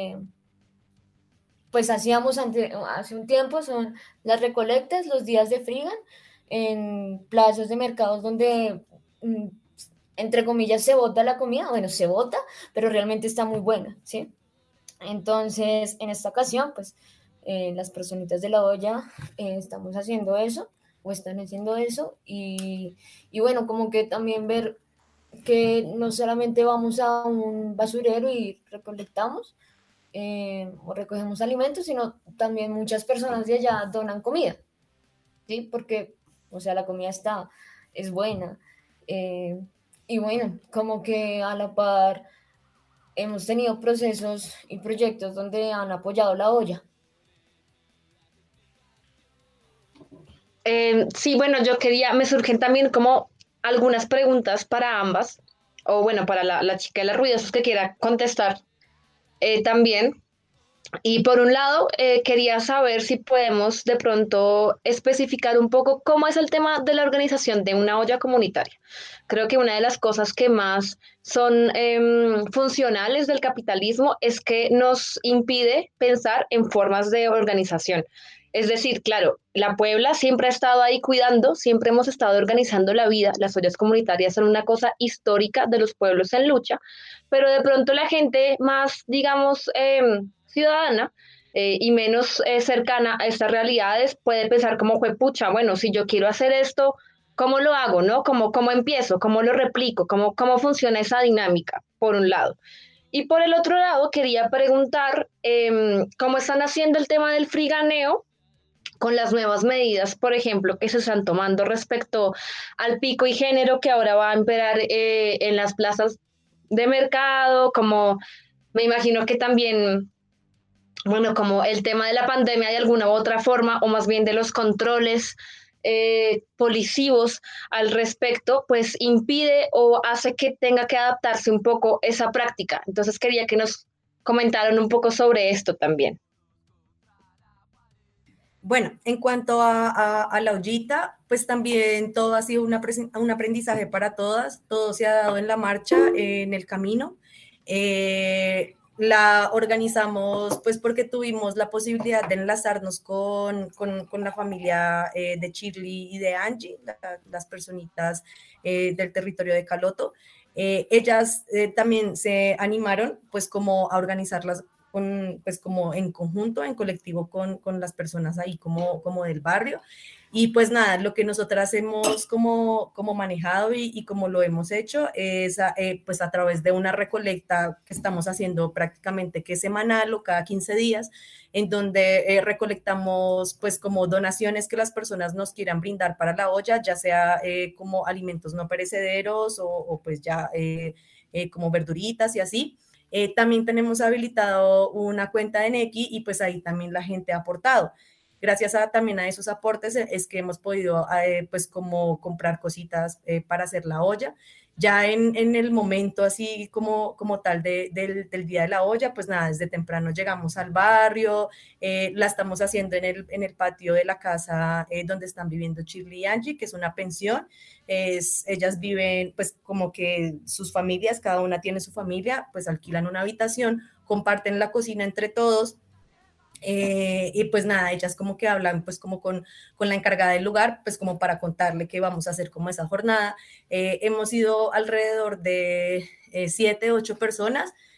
pues hacíamos hace un tiempo, son las recolectas, los días de Frigan, en plazas de mercados donde, entre comillas, se bota la comida. Bueno, se bota, pero realmente está muy buena, ¿sí? Entonces, en esta ocasión, pues, las personitas de la olla estamos haciendo eso, o están haciendo eso, y bueno, como que también ver que no solamente vamos a un basurero y recolectamos, o recogemos alimentos, sino también muchas personas de allá donan comida, ¿sí? Porque, o sea, la comida es buena. Y bueno, como que a la par hemos tenido procesos y proyectos donde han apoyado la olla. Sí, bueno, me surgen también como algunas preguntas para ambas, o bueno, para la chica de las ruidosas que quiera contestar también. Y por un lado, quería saber si podemos de pronto especificar un poco cómo es el tema de la organización de una olla comunitaria. Creo que una de las cosas que más son funcionales del capitalismo es que nos impide pensar en formas de organización. Es decir, claro, la Puebla siempre ha estado ahí cuidando, siempre hemos estado organizando la vida. Las ollas comunitarias son una cosa histórica de los pueblos en lucha, pero de pronto la gente más, digamos, ciudadana y menos cercana a estas realidades puede pensar como fue pucha, bueno, si yo quiero hacer esto, ¿cómo lo hago, no? ¿Cómo empiezo? ¿Cómo lo replico? ¿Cómo funciona esa dinámica, por un lado? Y por el otro lado, quería preguntar cómo están haciendo el tema del friganeo con las nuevas medidas, por ejemplo, que se están tomando respecto al pico y género que ahora va a imperar en las plazas de mercado, como me imagino que también, bueno, como el tema de la pandemia de alguna u otra forma, o más bien de los controles policivos al respecto, pues impide o hace que tenga que adaptarse un poco esa práctica. Entonces quería que nos comentaran un poco sobre esto también. Bueno, en cuanto a la ollita, pues también todo ha sido un aprendizaje para todas, todo se ha dado en la marcha, en el camino. La organizamos pues porque tuvimos la posibilidad de enlazarnos con la familia de Shirley y de Angie, las personitas del territorio de Caloto. Ellas también se animaron pues como a organizarlas pues como en conjunto, en colectivo con las personas ahí como del barrio. Y pues nada, lo que nosotras hemos como manejado y como lo hemos hecho es pues a través de una recolecta que estamos haciendo prácticamente que es semanal o cada 15 días, en donde recolectamos pues como donaciones que las personas nos quieran brindar para la olla, ya sea como alimentos no perecederos o pues ya como verduritas y así. También tenemos habilitado una cuenta de Nequi y pues ahí también la gente ha aportado. Gracias también a esos aportes es que hemos podido pues como comprar cositas para hacer la olla. Ya en el momento así como tal del día de la olla, pues nada, desde temprano llegamos al barrio, la estamos haciendo en el patio de la casa donde están viviendo Shirley y Angie, que es una pensión. Ellas viven pues como que sus familias, cada una tiene su familia, pues alquilan una habitación, comparten la cocina entre todos. Y pues nada, ellas como que hablan pues como con la encargada del lugar, pues como para contarle qué vamos a hacer como esa jornada. Hemos ido alrededor de 7, 8 personas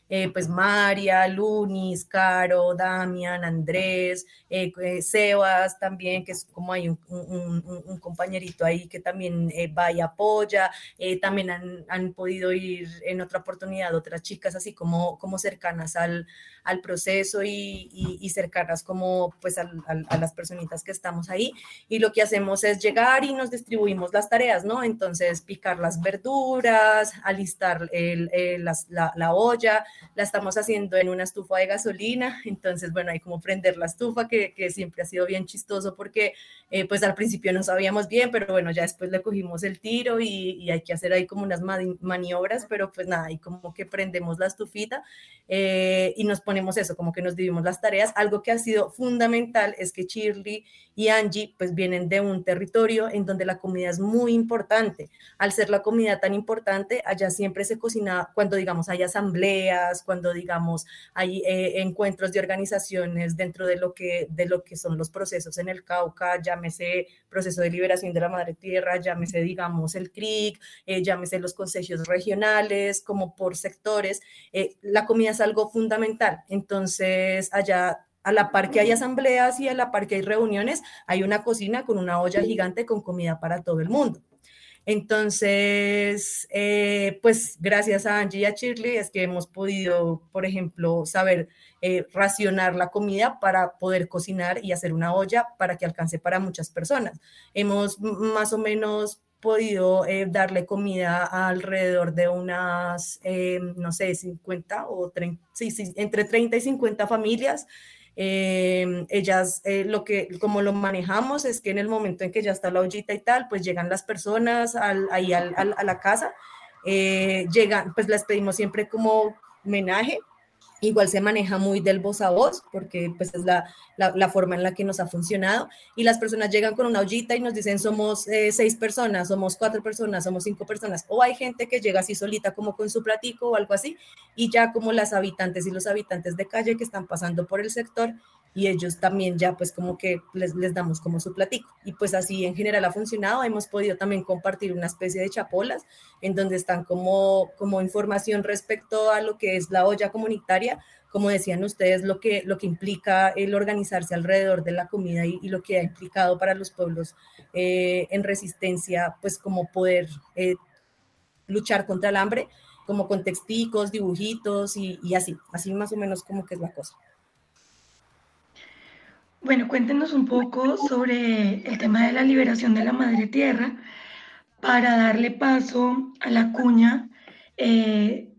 pues María, Lunis, Caro, Damian, Andrés, Sebas también, que es como hay un compañerito ahí que también va y apoya. También han podido ir en otra oportunidad otras chicas así como cercanas al proceso y cercanas como pues a las personitas que estamos ahí, y lo que hacemos es llegar y nos distribuimos las tareas, ¿no? Entonces picar las verduras, alistar la olla, la estamos haciendo en una estufa de gasolina, entonces bueno, hay como prender la estufa que siempre ha sido bien chistoso porque pues al principio no sabíamos bien, pero bueno, ya después le cogimos el tiro y hay que hacer ahí como unas maniobras, pero pues nada, y como que prendemos la estufita y nos ponemos eso, como que nos dividimos las tareas. Algo que ha sido fundamental es que Shirley y Angie pues vienen de un territorio en donde la comida es muy importante. Al ser la comida tan importante, allá siempre se cocina cuando digamos hay asambleas, cuando digamos hay encuentros de organizaciones dentro de lo que son los procesos en el Cauca, llámese proceso de liberación de la madre tierra, llámese digamos el CRIC, llámese los consejos regionales, como por sectores, la comida es algo fundamental. Entonces allá, a la par que hay asambleas y a la par que hay reuniones, hay una cocina con una olla gigante con comida para todo el mundo. Entonces, pues gracias a Angie y a Shirley es que hemos podido, por ejemplo, saber racionar la comida para poder cocinar y hacer una olla para que alcance para muchas personas. Hemos más o menos podido darle comida a alrededor de unas, no sé, 50 o 30, sí, entre 30 y 50 familias. Ellas, como lo manejamos es que en el momento en que ya está la ollita y tal, pues llegan las personas ahí a la casa, llegan, pues les pedimos siempre como homenaje. Igual se maneja muy del voz a voz, porque pues es la forma en la que nos ha funcionado, y las personas llegan con una ollita y nos dicen somos 6 personas, somos 4 personas, somos 5 personas, o hay gente que llega así solita como con su platico o algo así, y ya como las habitantes y los habitantes de calle que están pasando por el sector, y ellos también ya pues como que les damos como su platico, y pues así en general ha funcionado. Hemos podido también compartir una especie de chapolas en donde están como información respecto a lo que es la olla comunitaria, como decían ustedes, lo que implica el organizarse alrededor de la comida y lo que ha implicado para los pueblos en resistencia, pues como poder luchar contra el hambre, como con texticos, dibujitos y así más o menos como que es la cosa. Bueno, cuéntenos un poco sobre el tema de la liberación de la madre tierra para darle paso a la cuña de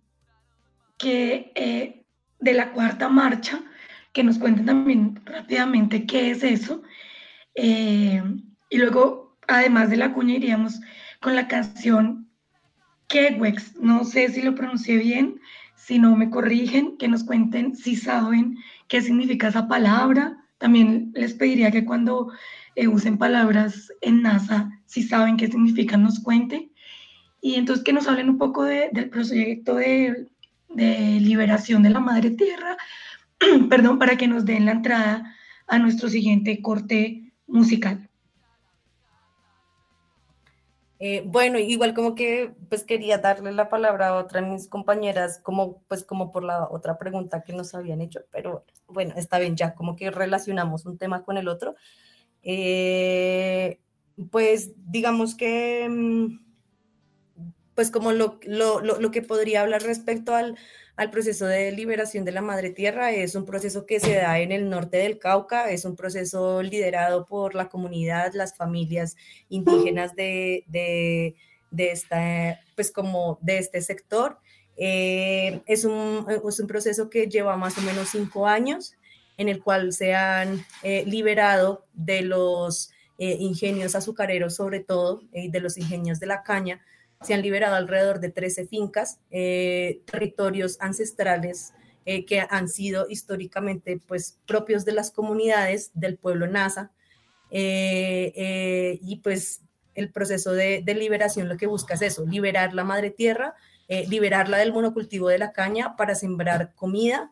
la cuarta marcha, que nos cuenten también rápidamente qué es eso. Y luego, además de la cuña, iríamos con la canción Quewex. No sé si lo pronuncié bien, si no me corrigen, que nos cuenten si saben qué significa esa palabra. También les pediría que cuando usen palabras en NASA, si saben qué significan, nos cuenten. Y entonces que nos hablen un poco del proyecto de liberación de la madre tierra, perdón, para que nos den la entrada a nuestro siguiente corte musical. Bueno, igual como que pues quería darle la palabra a otra de mis compañeras como por la otra pregunta que nos habían hecho, pero bueno, está bien, ya como que relacionamos un tema con el otro. Pues digamos que pues como lo que podría hablar respecto al proceso de liberación de la madre tierra, es un proceso que se da en el norte del Cauca, es un proceso liderado por la comunidad, las familias indígenas de esta, pues como de este sector. Es un proceso que lleva más o menos 5 años, en el cual se han liberado de los ingenios azucareros, sobre todo, de los ingenios de la caña. Se han liberado alrededor de 13 fincas, territorios ancestrales que han sido históricamente pues, propios de las comunidades del pueblo Nasa. Y pues el proceso de liberación lo que busca es eso, liberar la madre tierra, liberarla del monocultivo de la caña para sembrar comida,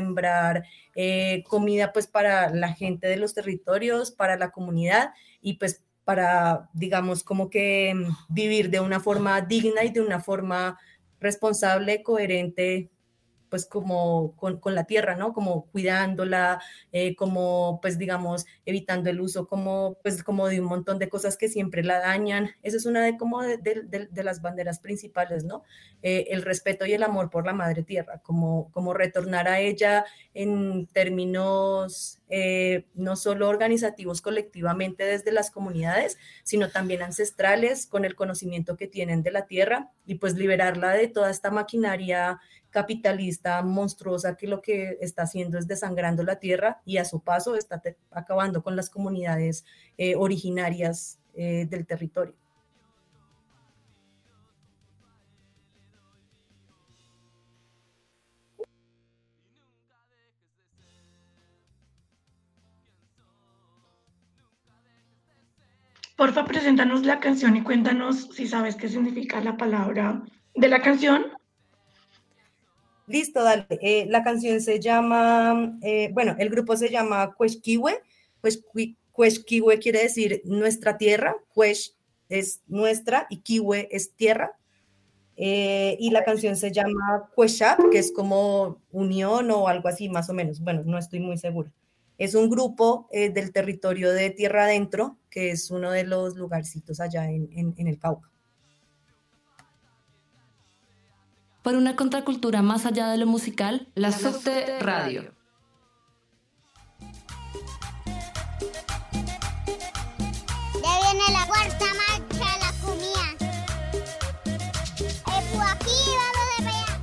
comida pues para la gente de los territorios, para la comunidad y pues para, digamos, como que vivir de una forma digna y de una forma responsable, coherente pues como con la tierra, ¿no? Como cuidándola, como pues digamos evitando el uso como de un montón de cosas que siempre la dañan. Esa es una de las banderas principales, ¿no? El respeto y el amor por la madre tierra, como retornar a ella en términos no solo organizativos colectivamente desde las comunidades, sino también ancestrales, con el conocimiento que tienen de la tierra, y pues liberarla de toda esta maquinaria capitalista monstruosa que lo que está haciendo es desangrando la tierra y a su paso está acabando con las comunidades originarias del territorio. Porfa, preséntanos la canción y cuéntanos si sabes qué significa la palabra de la canción. Listo, dale. La canción se llama, el grupo se llama Cuesquiwe. Cuesquiwe quiere decir nuestra tierra. Cues es nuestra y Kiwe es tierra. Y la canción se llama Cueshap, que es como unión o algo así, más o menos. Bueno, no estoy muy segura. Es un grupo del territorio de Tierra Adentro, que es uno de los lugarcitos allá en el Cauca. Por una contracultura más allá de lo musical, la Subte Radio. Ya viene la cuarta marcha de la comida. Por aquí, vamos de allá.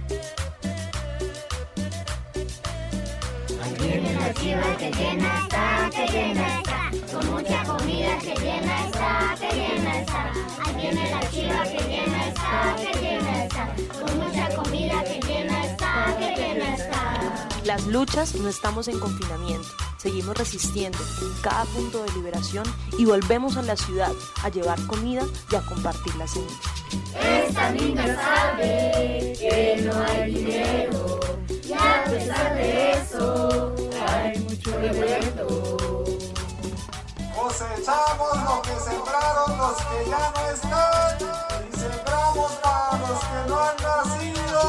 Ahí viene la chiva que llena está, con mucha comida que llena está, Ahí viene la chiva que llena está, con mucha comida que llena está, Las luchas no estamos en confinamiento, seguimos resistiendo en cada punto de liberación y volvemos a la ciudad a llevar comida y a compartir la semilla. Esta niña sabe que no hay dinero y a pesar de eso hay mucho revuelto. Cosechamos lo que sembraron los que ya no están y sembramos para los que no han nacido.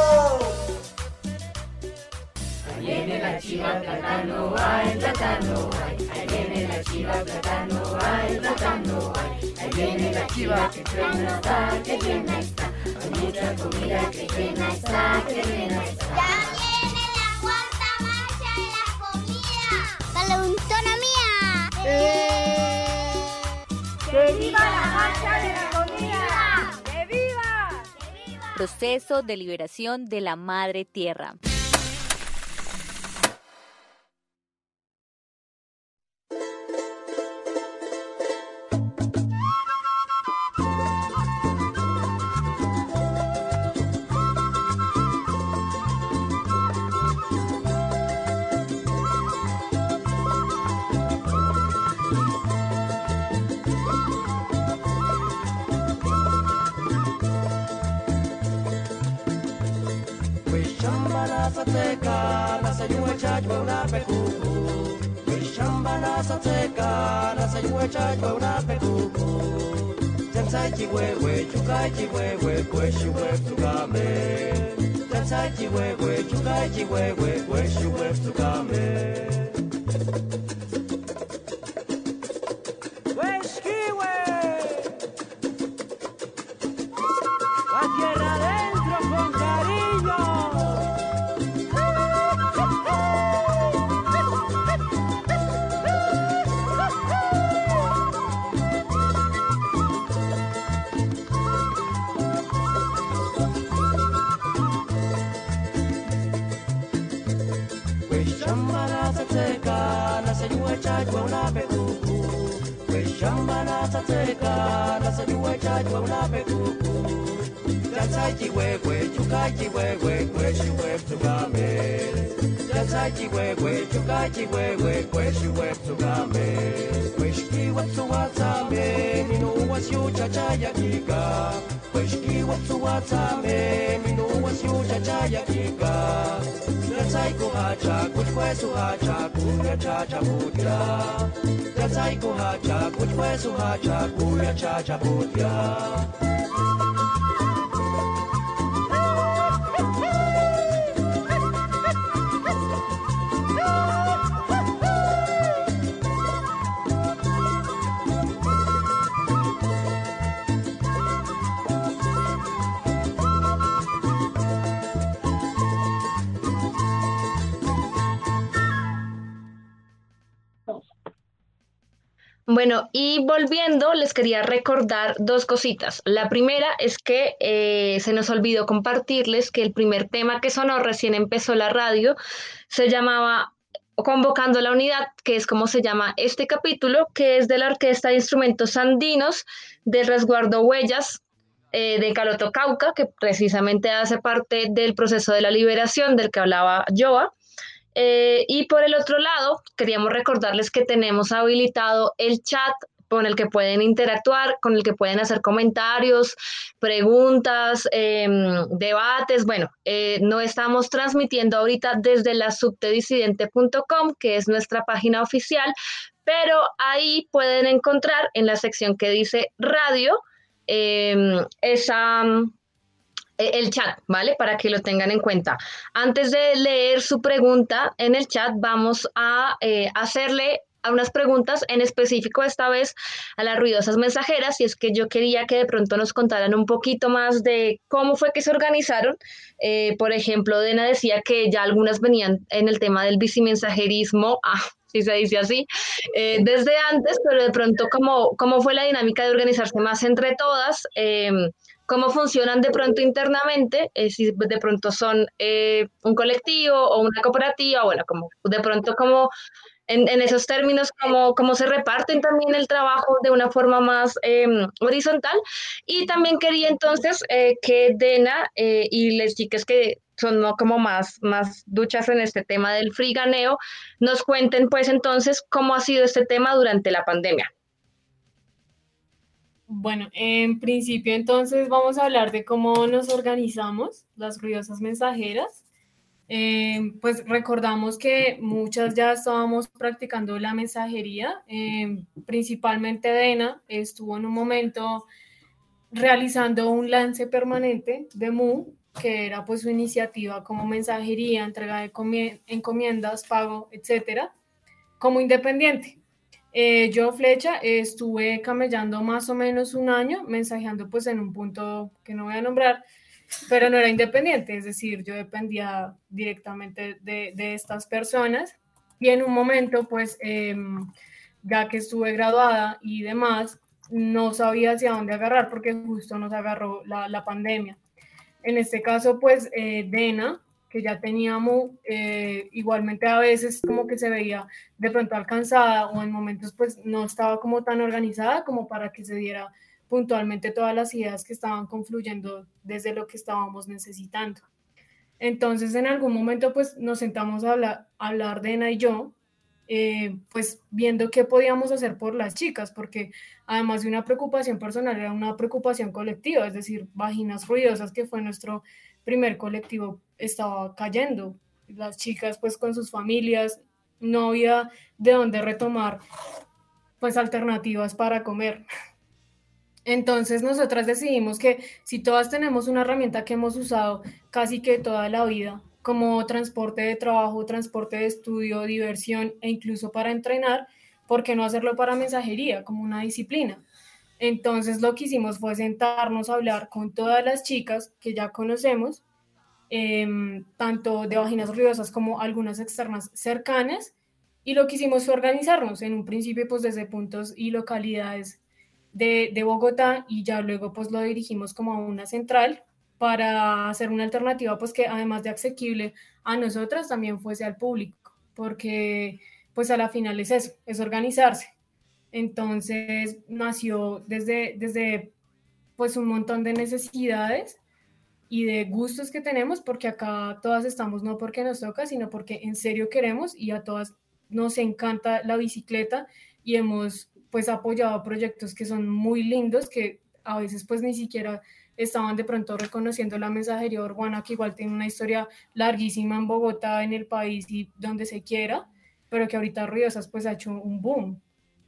Ahí viene la chiva, plátano hay, ahí viene la chiva, plátano hay, ahí viene la chiva que llena está, hay mucha comida que llena está, Ya viene la cuarta marcha de la comida, para la autonomía. ¡Que viva la marcha de la comida! ¡Que viva! Proceso de liberación de la madre tierra. Bueno, y volviendo, les quería recordar dos cositas. La primera es que se nos olvidó compartirles que el primer tema que sonó recién empezó la radio se llamaba Convocando la Unidad, que es como se llama este capítulo, que es de la Orquesta de Instrumentos Andinos del Resguardo Huellas de Caloto Cauca, que precisamente hace parte del proceso de la liberación del que hablaba Joa. Y por el otro lado, queríamos recordarles que tenemos habilitado el chat con el que pueden interactuar, con el que pueden hacer comentarios, preguntas, debates. Bueno, no estamos transmitiendo ahorita desde la subtedisidente.com, que es nuestra página oficial, pero ahí pueden encontrar en la sección que dice radio el chat, ¿vale? Para que lo tengan en cuenta. Antes de leer su pregunta en el chat, vamos a hacerle a unas preguntas en específico esta vez a las ruidosas mensajeras, y es que yo quería que de pronto nos contaran un poquito más de cómo fue que se organizaron. Por ejemplo, Dena decía que ya algunas venían en el tema del bicimensajerismo, si se dice así, desde antes, pero de pronto cómo fue la dinámica de organizarse más entre todas, cómo funcionan de pronto internamente, si de pronto son un colectivo o una cooperativa, bueno, como de pronto como en esos términos, cómo se reparten también el trabajo de una forma más horizontal. Y también quería entonces que Dena y las chicas que son como más duchas en este tema del friganeo, nos cuenten pues entonces cómo ha sido este tema durante la pandemia. Bueno, en principio entonces vamos a hablar de cómo nos organizamos las ruidosas mensajeras. Pues recordamos que muchas ya estábamos practicando la mensajería, principalmente Dena estuvo en un momento realizando un lance permanente de MU, que era pues su iniciativa como mensajería, entrega de encomiendas, pago, etcétera, como independiente. Yo, Flecha, estuve camellando más o menos un año, mensajeando pues en un punto que no voy a nombrar, pero no era independiente, es decir, yo dependía directamente de estas personas, y en un momento pues ya que estuve graduada y demás, no sabía hacia dónde agarrar porque justo nos agarró la pandemia. En este caso pues Dena, que ya teníamos, igualmente a veces como que se veía de pronto alcanzada, o en momentos pues no estaba como tan organizada como para que se diera puntualmente todas las ideas que estaban confluyendo desde lo que estábamos necesitando. Entonces en algún momento pues nos sentamos a hablar Dena y yo, pues viendo qué podíamos hacer por las chicas, porque además de una preocupación personal era una preocupación colectiva, es decir, Vaginas Ruidosas, que fue nuestro primer colectivo, estaba cayendo. Las chicas pues con sus familias, no había de dónde retomar pues alternativas para comer. Entonces nosotras decidimos que si todas tenemos una herramienta que hemos usado casi que toda la vida, como transporte de trabajo, transporte de estudio, diversión e incluso para entrenar, ¿por qué no hacerlo para mensajería como una disciplina? Entonces lo que hicimos fue sentarnos a hablar con todas las chicas que ya conocemos, tanto de Vaginas Ruidosas como algunas externas cercanas, y lo que hicimos fue organizarnos en un principio pues desde puntos y localidades de Bogotá, y ya luego pues lo dirigimos como a una central para hacer una alternativa pues que además de asequible a nosotras también fuese al público, porque pues a la final es eso, es organizarse. Entonces nació desde pues un montón de necesidades y de gustos que tenemos, porque acá todas estamos no porque nos toca, sino porque en serio queremos, y a todas nos encanta la bicicleta y hemos pues apoyado proyectos que son muy lindos, que a veces pues ni siquiera estaban de pronto reconociendo la mensajería urbana, que igual tiene una historia larguísima en Bogotá, en el país y donde se quiera, pero que ahorita Ruidosas pues ha hecho un boom.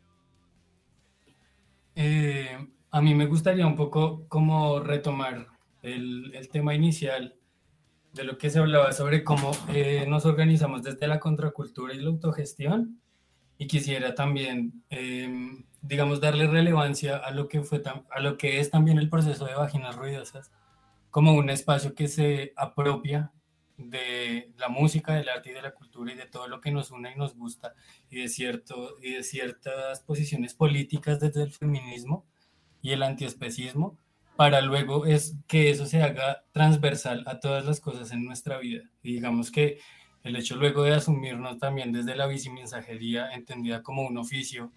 A mí me gustaría un poco como retomar el tema inicial de lo que se hablaba sobre cómo nos organizamos desde la contracultura y la autogestión, y quisiera también, digamos, darle relevancia a lo que es también el proceso de Vaginas Ruidosas como un espacio que se apropia de la música, del arte y de la cultura y de todo lo que nos une y nos gusta y de ciertas posiciones políticas desde el feminismo y el antiespecismo, para luego es que eso se haga transversal a todas las cosas en nuestra vida. Y digamos que el hecho luego de asumirnos también desde la bicimensajería, entendida como un oficio,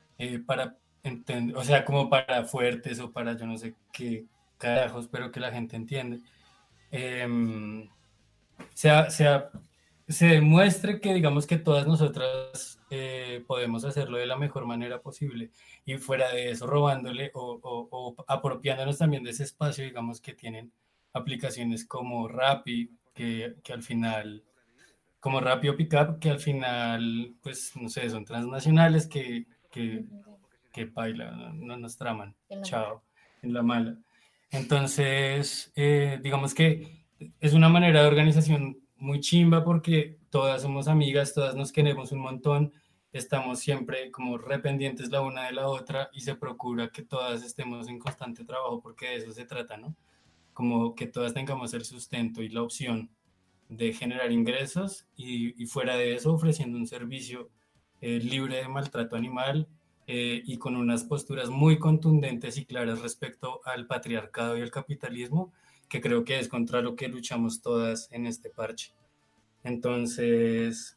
o sea, como para fuertes o para yo no sé qué carajos, pero que la gente entiende, se demuestre que digamos que todas nosotras podemos hacerlo de la mejor manera posible, y fuera de eso robándole o apropiándonos también de ese espacio, digamos que tienen aplicaciones como Rappi, que al final, como Rappi o Pickup, que al final, pues no sé, son transnacionales que paila, no nos traman, chao, en la mala. Entonces, digamos que es una manera de organización muy chimba porque todas somos amigas, todas nos queremos un montón, estamos siempre como rependientes la una de la otra y se procura que todas estemos en constante trabajo porque de eso se trata, ¿no? Como que todas tengamos el sustento y la opción de generar ingresos y fuera de eso ofreciendo un servicio libre de maltrato animal, y con unas posturas muy contundentes y claras respecto al patriarcado y al capitalismo, que creo que es contra lo que luchamos todas en este parche. Entonces,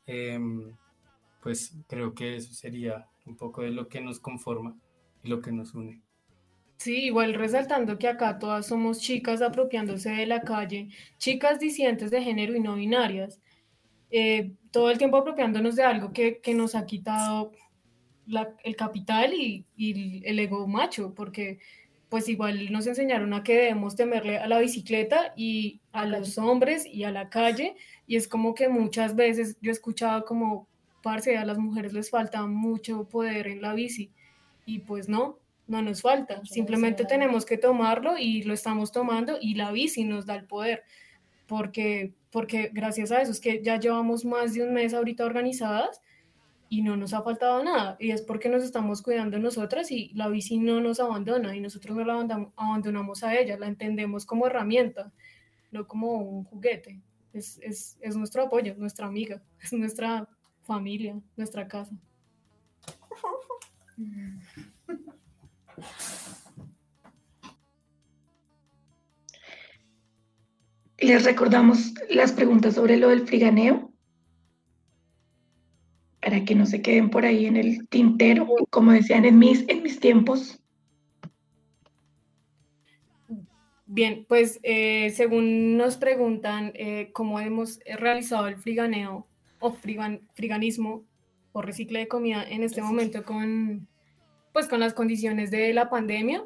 pues creo que eso sería un poco de lo que nos conforma y lo que nos une. Sí, igual resaltando que acá todas somos chicas apropiándose de la calle, chicas disidentes de género y no binarias, todo el tiempo apropiándonos de algo que nos ha quitado el capital y el ego macho, porque pues igual nos enseñaron a que debemos temerle a la bicicleta y a los hombres y a la calle, y es como que muchas veces yo he escuchado como, parce, a las mujeres les falta mucho poder en la bici, y pues no nos falta, simplemente tenemos que tomarlo y lo estamos tomando, y la bici nos da el poder, porque gracias a eso es que ya llevamos más de un mes ahorita organizadas y no nos ha faltado nada, y es porque nos estamos cuidando nosotras y la bici no nos abandona y nosotros no la abandonamos a ella, la entendemos como herramienta, no como un juguete, es nuestro apoyo, nuestra amiga, es nuestra familia, nuestra casa. Les recordamos las preguntas sobre lo del friganeo, para que no se queden por ahí en el tintero, como decían en mis tiempos. Bien, pues según nos preguntan cómo hemos realizado el friganeo o friganismo o recicle de comida en este momento con las condiciones de la pandemia,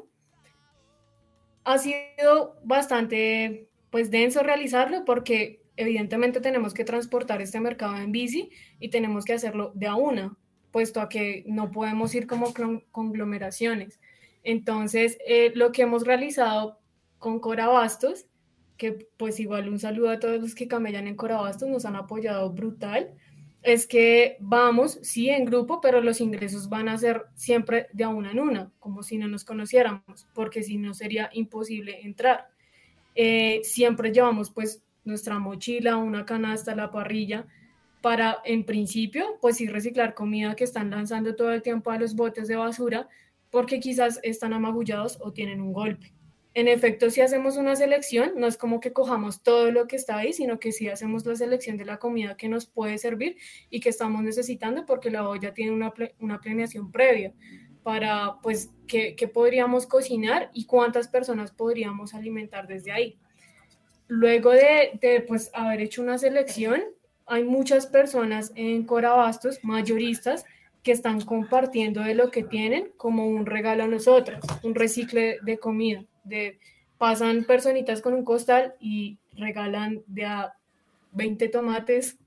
ha sido bastante denso realizarlo porque evidentemente tenemos que transportar este mercado en bici y tenemos que hacerlo de a una, puesto a que no podemos ir como conglomeraciones. Entonces, lo que hemos realizado con Corabastos, que pues igual un saludo a todos los que camellan en Corabastos, nos han apoyado brutal, es que vamos, sí, en grupo, pero los ingresos van a ser siempre de a una en una, como si no nos conociéramos, porque si no sería imposible entrar. Siempre llevamos pues nuestra mochila, una canasta, la parrilla, para en principio pues ir reciclar comida que están lanzando todo el tiempo a los botes de basura, porque quizás están amagullados o tienen un golpe. En efecto, si hacemos una selección, no es como que cojamos todo lo que está ahí, sino que sí hacemos la selección de la comida que nos puede servir y que estamos necesitando, porque la olla tiene una planeación previa para, pues, qué podríamos cocinar y cuántas personas podríamos alimentar desde ahí. Luego de pues, haber hecho una selección, hay muchas personas en Corabastos, mayoristas, que están compartiendo de lo que tienen como un regalo a nosotras, un recicle de comida. Pasan personitas con un costal y regalan de a 20 tomates,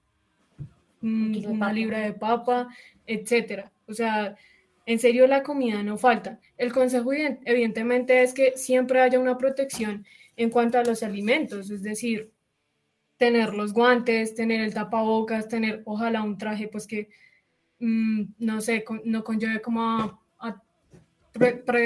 una libra de papa, etcétera. O sea, en serio la comida no falta. El consejo evidentemente es que siempre haya una protección en cuanto a los alimentos, es decir, tener los guantes, tener el tapabocas, tener ojalá un traje pues que no sé, no conlleve como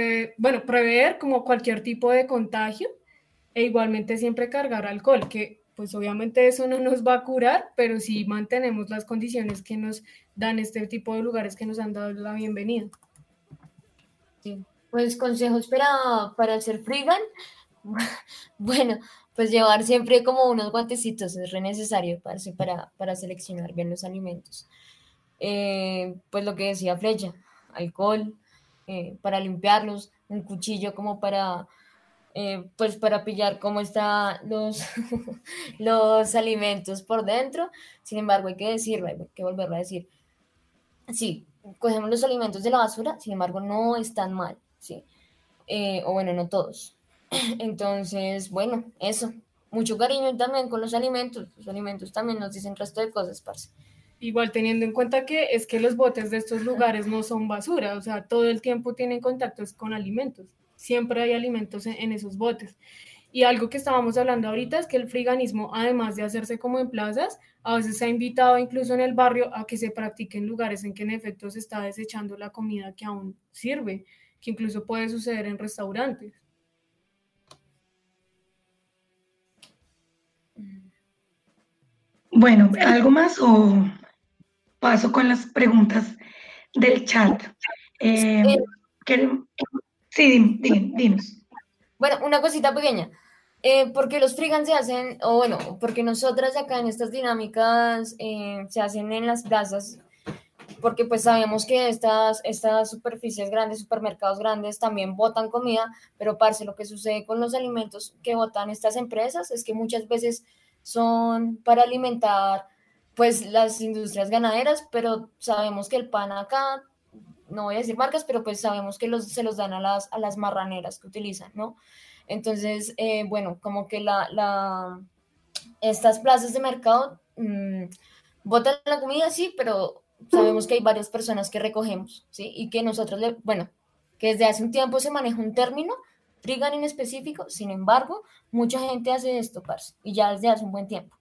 prever como cualquier tipo de contagio, e igualmente siempre cargar alcohol, que pues obviamente eso no nos va a curar, pero sí mantenemos las condiciones que nos dan este tipo de lugares que nos han dado la bienvenida. Sí. Pues consejos para hacer freegan. Bueno, pues llevar siempre como unos guantecitos, es re necesario para seleccionar bien los alimentos. Pues lo que decía Flecha, alcohol para limpiarlos, un cuchillo como pues para pillar cómo están los alimentos por dentro. Sin embargo, hay que volverlo a decir. Sí, cogemos los alimentos de la basura, sin embargo, no están mal, ¿sí? O bueno, no todos. Entonces, bueno, eso. Mucho cariño también con los alimentos. Los alimentos también nos dicen resto de cosas, parce. Igual teniendo en cuenta que es que los botes de estos lugares no son basura, o sea, todo el tiempo tienen contactos con alimentos. Siempre hay alimentos en esos botes. Y algo que estábamos hablando ahorita es que el friganismo, además de hacerse como en plazas, a veces se ha invitado incluso en el barrio a que se practique en lugares en que en efecto se está desechando la comida que aún sirve, que incluso puede suceder en restaurantes. Bueno, ¿algo más o paso con las preguntas del chat? Sí, dinos. Bueno, una cosita pequeña. Porque los freegan se hacen, o bueno, porque nosotras acá en estas dinámicas se hacen en las plazas, porque pues sabemos que estas superficies grandes, supermercados grandes también botan comida, pero parce, lo que sucede con los alimentos que botan estas empresas es que muchas veces son para alimentar pues las industrias ganaderas, pero sabemos que el pan acá, no voy a decir marcas, pero pues sabemos que se los dan a las marraneras que utilizan, ¿no? Entonces, bueno, como que estas plazas de mercado botan la comida, sí, pero sabemos que hay varias personas que recogemos, ¿sí? Y que nosotros, que desde hace un tiempo se maneja un término, frigan en específico, sin embargo, mucha gente hace esto, parce, y ya desde hace un buen tiempo.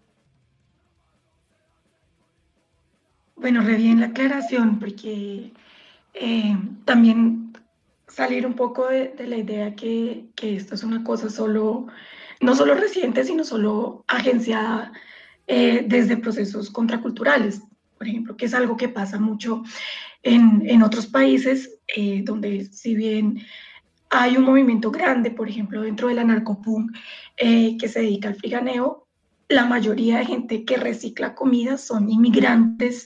Bueno, re bien la aclaración, porque también salir un poco de la idea que esto es una cosa no solo reciente, sino solo agenciada desde procesos contraculturales, por ejemplo, que es algo que pasa mucho en otros países, donde si bien hay un movimiento grande, por ejemplo, dentro de la narcopunk, que se dedica al friganeo, la mayoría de gente que recicla comida son inmigrantes,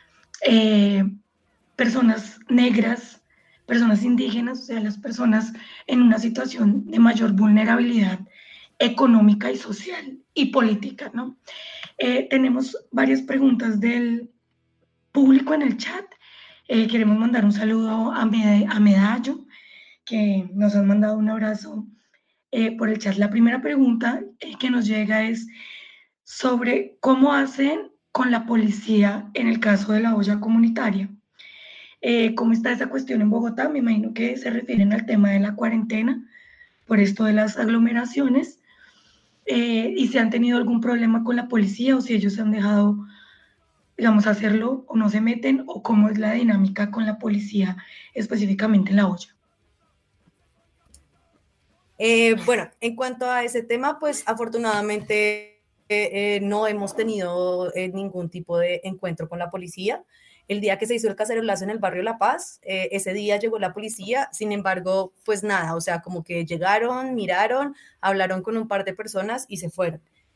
personas negras, personas indígenas, o sea, las personas en una situación de mayor vulnerabilidad económica y social y política, ¿no? Tenemos varias preguntas del público en el chat. Queremos mandar un saludo a Medallo, que nos han mandado un abrazo por el chat. La primera pregunta que nos llega es sobre cómo hacen con la policía en el caso de la olla comunitaria. ¿Cómo está esa cuestión en Bogotá? Me imagino que se refieren al tema de la cuarentena, por esto de las aglomeraciones, y si han tenido algún problema con la policía o si ellos han dejado, digamos, hacerlo o no se meten, o cómo es la dinámica con la policía específicamente en la olla. Bueno, en cuanto a ese tema, pues afortunadamente no hemos tenido ningún tipo de encuentro con la policía. El día que se hizo el cacerolazo en el barrio La Paz, ese día llegó la policía, sin embargo, pues nada, o sea, como que llegaron, miraron, hablaron con un par de personas y se fueron.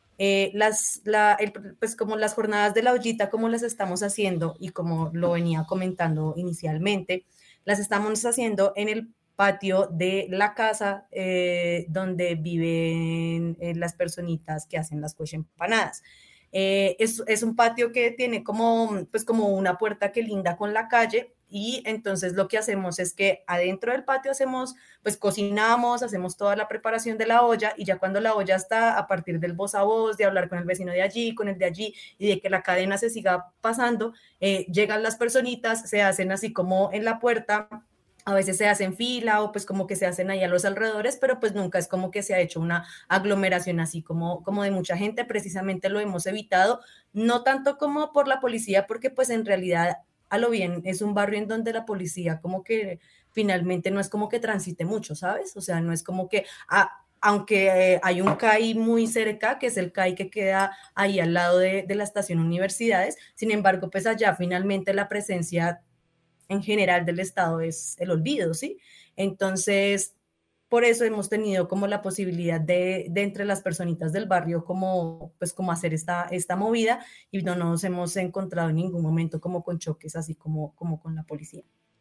Pues como las jornadas de la ollita, como las estamos haciendo y como lo venía comentando inicialmente, las estamos haciendo en el patio de la casa donde viven las personitas que hacen las empanadas. Es un patio que tiene como una puerta que linda con la calle, y entonces lo que hacemos es que adentro del patio cocinamos, hacemos toda la preparación de la olla, y ya cuando la olla está, a partir del voz a voz, de hablar con el vecino de allí, con el de allí, y de que la cadena se siga pasando, llegan las personitas, se hacen así como en la puerta. A veces se hacen fila o pues como que se hacen ahí a los alrededores, pero pues nunca es como que se ha hecho una aglomeración así como de mucha gente. Precisamente lo hemos evitado, no tanto como por la policía, porque pues en realidad a lo bien es un barrio en donde la policía como que finalmente no es como que transite mucho, ¿sabes? O sea, no es como que aunque hay un CAI muy cerca, que es el CAI que queda ahí al lado de la estación Universidades. Sin embargo, pues allá finalmente la presencia en general del Estado es el olvido, ¿sí? Entonces, por eso hemos tenido como la posibilidad de entre las personitas del barrio como hacer esta movida, y no nos hemos encontrado en ningún momento como con choques así como con la policía.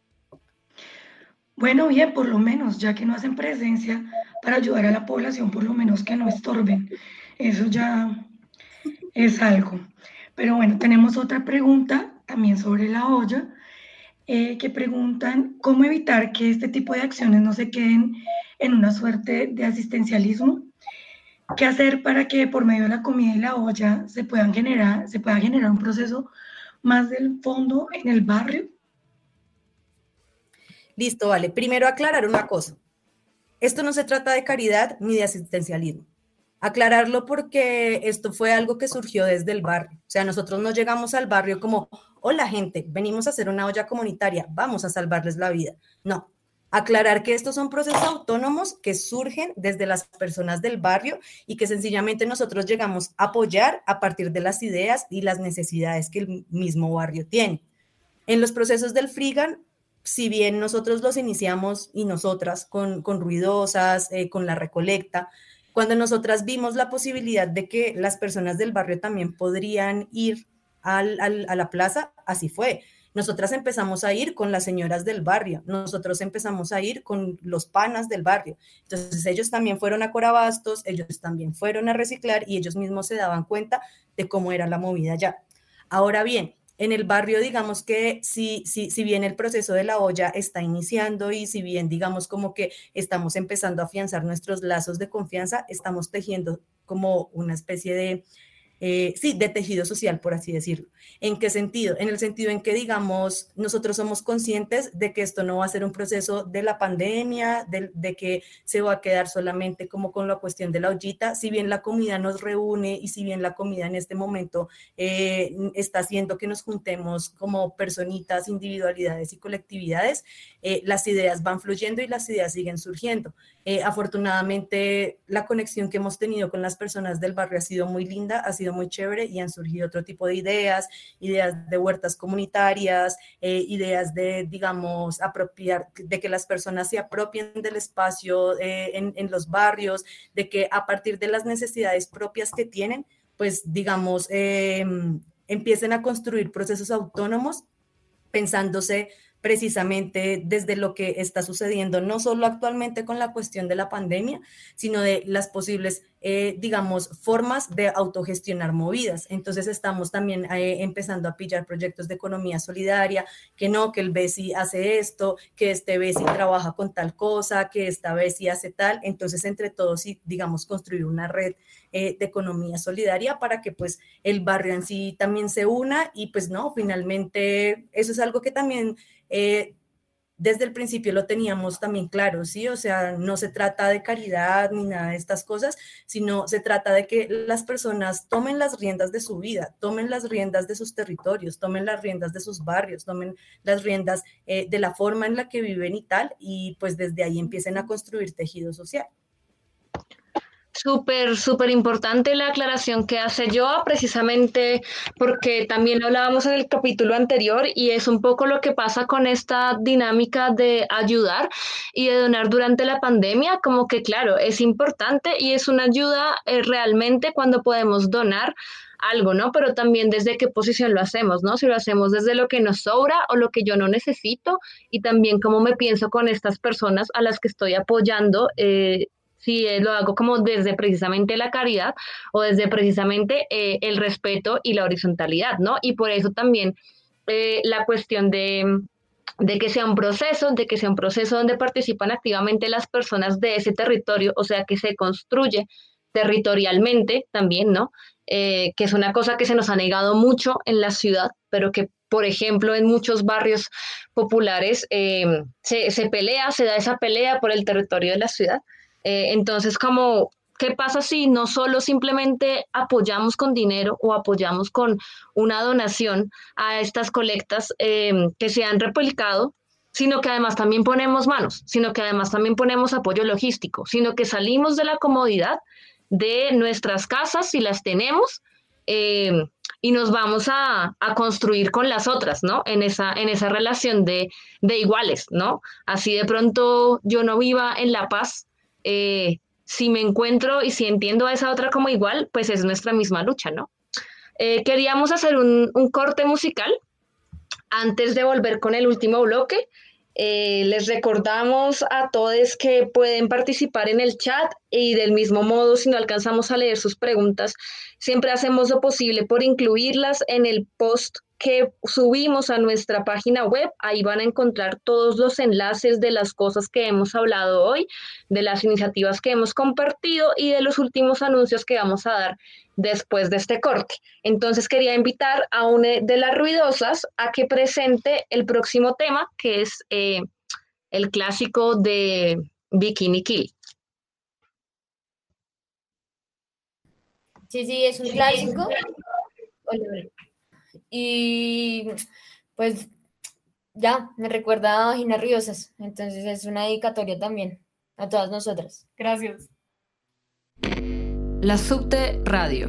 Bueno, bien, por lo menos, ya que no hacen presencia para ayudar a la población, por lo menos que no estorben. Eso ya es algo. Pero bueno, tenemos otra pregunta también sobre la olla, que preguntan cómo evitar que este tipo de acciones no se queden en una suerte de asistencialismo. ¿Qué hacer para que por medio de la comida y la olla se pueda generar un proceso más del fondo en el barrio? Listo, vale. Primero aclarar una cosa. Esto no se trata de caridad ni de asistencialismo. Aclararlo porque esto fue algo que surgió desde el barrio. O sea, nosotros no llegamos al barrio como, hola gente, venimos a hacer una olla comunitaria, vamos a salvarles la vida. No. Aclarar que estos son procesos autónomos que surgen desde las personas del barrio y que sencillamente nosotros llegamos a apoyar a partir de las ideas y las necesidades que el mismo barrio tiene. En los procesos del Frigan, si bien nosotros los iniciamos y nosotras con ruidosas, con la recolecta, cuando nosotras vimos la posibilidad de que las personas del barrio también podrían ir a la plaza, así fue. Nosotras empezamos a ir con las señoras del barrio, nosotros empezamos a ir con los panas del barrio. Entonces ellos también fueron a Corabastos, ellos también fueron a reciclar y ellos mismos se daban cuenta de cómo era la movida allá. Ahora bien, en el barrio, digamos que si bien el proceso de la olla está iniciando y si bien, digamos, como que estamos empezando a afianzar nuestros lazos de confianza, estamos tejiendo como una especie de tejido social, por así decirlo. ¿En qué sentido? En el sentido en que, digamos, nosotros somos conscientes de que esto no va a ser un proceso de la pandemia, de que se va a quedar solamente como con la cuestión de la ollita. Si bien la comida nos reúne y si bien la comida en este momento está haciendo que nos juntemos como personitas, individualidades y colectividades, las ideas van fluyendo y las ideas siguen surgiendo. Afortunadamente, la conexión que hemos tenido con las personas del barrio ha sido muy linda, ha sido muy chévere y han surgido otro tipo de ideas de huertas comunitarias, ideas de, digamos, de que las personas se apropien del espacio en los barrios, de que a partir de las necesidades propias que tienen, pues, digamos, empiecen a construir procesos autónomos pensándose precisamente desde lo que está sucediendo, no solo actualmente con la cuestión de la pandemia, sino de las posibles, digamos, formas de autogestionar movidas. Entonces estamos también empezando a pillar proyectos de economía solidaria, que el BESI hace esto, que este BESI trabaja con tal cosa, que esta BESI hace tal. Entonces, entre todos, digamos, construir una red de economía solidaria para que pues el barrio en sí también se una y pues no, finalmente eso es algo que también desde el principio lo teníamos también claro, ¿sí? O sea, no se trata de caridad ni nada de estas cosas, sino se trata de que las personas tomen las riendas de su vida, tomen las riendas de sus territorios, tomen las riendas de sus barrios, tomen las riendas de la forma en la que viven y tal, y pues desde ahí empiecen a construir tejido social. Súper importante la aclaración que hace Joa, precisamente porque también hablábamos en el capítulo anterior y es un poco lo que pasa con esta dinámica de ayudar y de donar durante la pandemia, como que claro, es importante y es una ayuda realmente cuando podemos donar algo, ¿no? Pero también desde qué posición lo hacemos, ¿no? Si lo hacemos desde lo que nos sobra o lo que yo no necesito y también cómo me pienso con estas personas a las que estoy apoyando, si lo hago como desde precisamente la caridad o desde precisamente el respeto y la horizontalidad, ¿no? Y por eso también la cuestión de que sea un proceso, donde participan activamente las personas de ese territorio, o sea, que se construye territorialmente también, ¿no? Que es una cosa que se nos ha negado mucho en la ciudad, pero que, por ejemplo, en muchos barrios populares se da esa pelea por el territorio de la ciudad. Entonces, ¿qué pasa si no solo simplemente apoyamos con dinero o apoyamos con una donación a estas colectas que se han replicado sino que además también ponemos manos, sino que además también ponemos apoyo logístico, sino que salimos de la comodidad de nuestras casas si las tenemos y nos vamos a construir con las otras, ¿no? En esa relación de iguales, ¿no? Así de pronto yo no viva en La Paz, si me encuentro y si entiendo a esa otra como igual, pues es nuestra misma lucha, ¿no? Queríamos hacer un corte musical antes de volver con el último bloque. Les recordamos a todos que pueden participar en el chat y del mismo modo, si no alcanzamos a leer sus preguntas, siempre hacemos lo posible por incluirlas en el post que subimos a nuestra página web. Ahí van a encontrar todos los enlaces de las cosas que hemos hablado hoy, de las iniciativas que hemos compartido y de los últimos anuncios que vamos a dar después de este corte. Entonces quería invitar a una de las ruidosas a que presente el próximo tema, que es el clásico de Bikini Kill. Sí, es un clásico. Y pues ya, me recuerda a Vaginas Ruidosas, entonces es una dedicatoria también a todas nosotras. Gracias. La Subte Radio.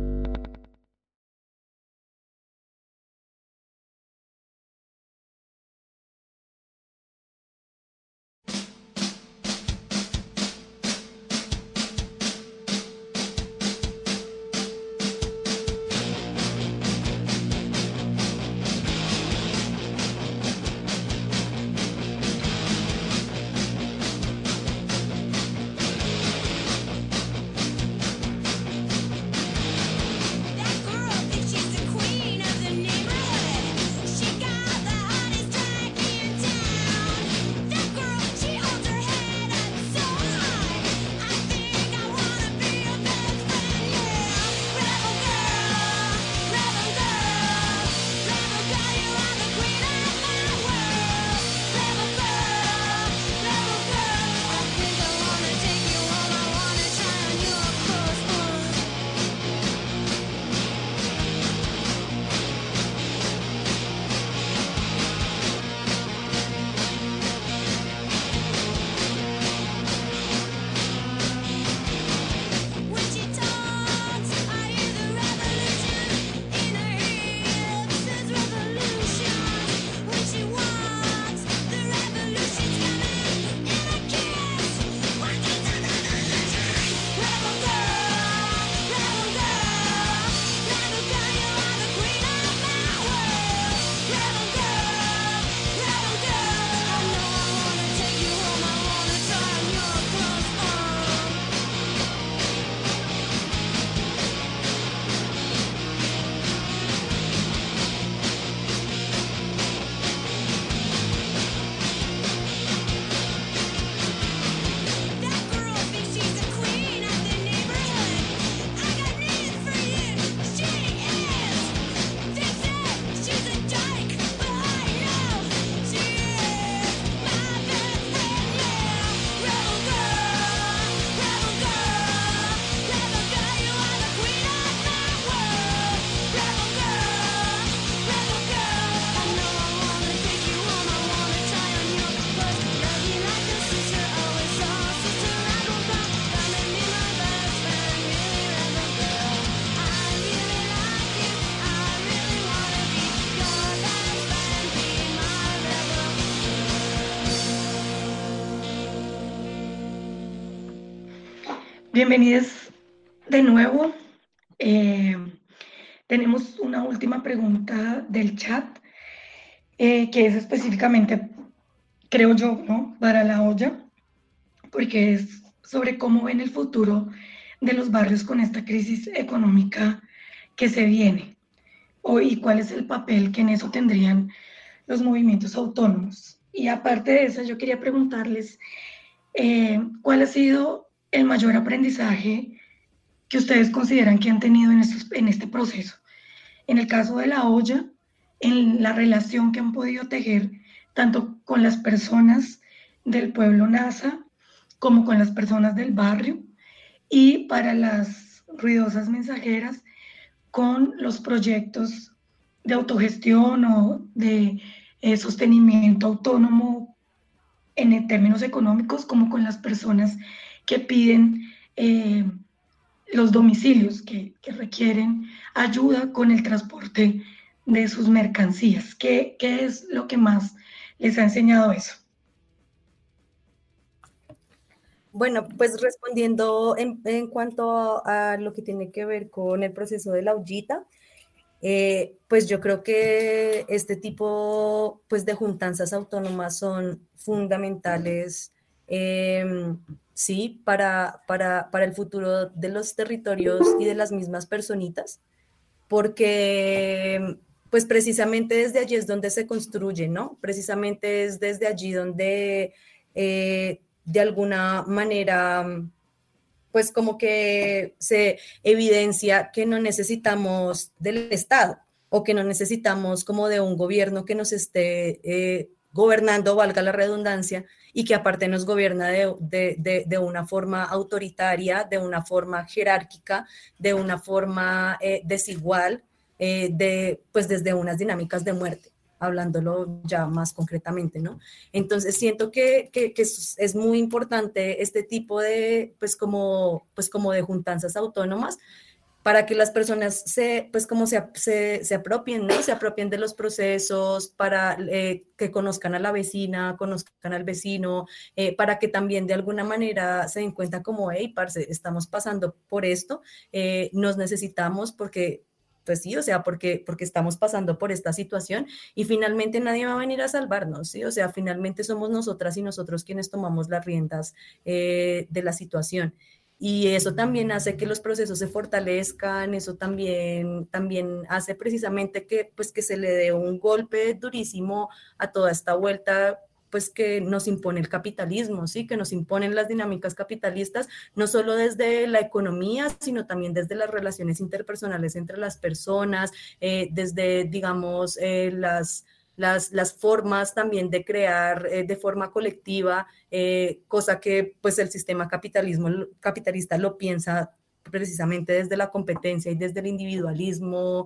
Bienvenidos de nuevo. Tenemos una última pregunta del chat, que es específicamente, creo yo, ¿no?, para la olla, porque es sobre cómo ven el futuro de los barrios con esta crisis económica que se viene, y cuál es el papel que en eso tendrían los movimientos autónomos. Y aparte de eso, yo quería preguntarles cuál ha sido el mayor aprendizaje que ustedes consideran que han tenido en este proceso. En el caso de la olla, en la relación que han podido tejer tanto con las personas del pueblo Nasa como con las personas del barrio, y para las ruidosas mensajeras con los proyectos de autogestión o de sostenimiento autónomo en términos económicos, como con las personas que piden los domicilios, que requieren ayuda con el transporte de sus mercancías. ¿Qué es lo que más les ha enseñado eso? Bueno, pues respondiendo en cuanto a lo que tiene que ver con el proceso de la ollita, pues yo creo que este tipo pues, de juntanzas autónomas son fundamentales, sí, para el futuro de los territorios y de las mismas personitas, porque pues precisamente desde allí es donde se construye, ¿no? Precisamente es desde allí donde de alguna manera pues como que se evidencia que no necesitamos del Estado o que no necesitamos como de un gobierno que nos esté gobernando, valga la redundancia, y que aparte nos gobierna de una forma autoritaria, de una forma jerárquica, de una forma desigual, pues desde unas dinámicas de muerte, hablándolo ya más concretamente, ¿no? Entonces siento que es muy importante este tipo de, pues como de juntanzas autónomas, para que las personas se apropien, ¿no? Se apropien de los procesos, para que conozcan a la vecina, conozcan al vecino, para que también de alguna manera se den cuenta como, hey, parce, estamos pasando por esto, nos necesitamos porque pues sí, o sea, porque estamos pasando por esta situación y finalmente nadie va a venir a salvarnos, ¿sí? O sea, finalmente somos nosotras y nosotros quienes tomamos las riendas de la situación. Y eso también hace que los procesos se fortalezcan, eso también hace precisamente que, pues, que se le dé un golpe durísimo a toda esta vuelta pues que nos impone el capitalismo, ¿sí? Que nos imponen las dinámicas capitalistas, no solo desde la economía, sino también desde las relaciones interpersonales entre las personas, desde, digamos, las formas también de crear de forma colectiva, cosa que pues el sistema capitalista lo piensa precisamente desde la competencia y desde el individualismo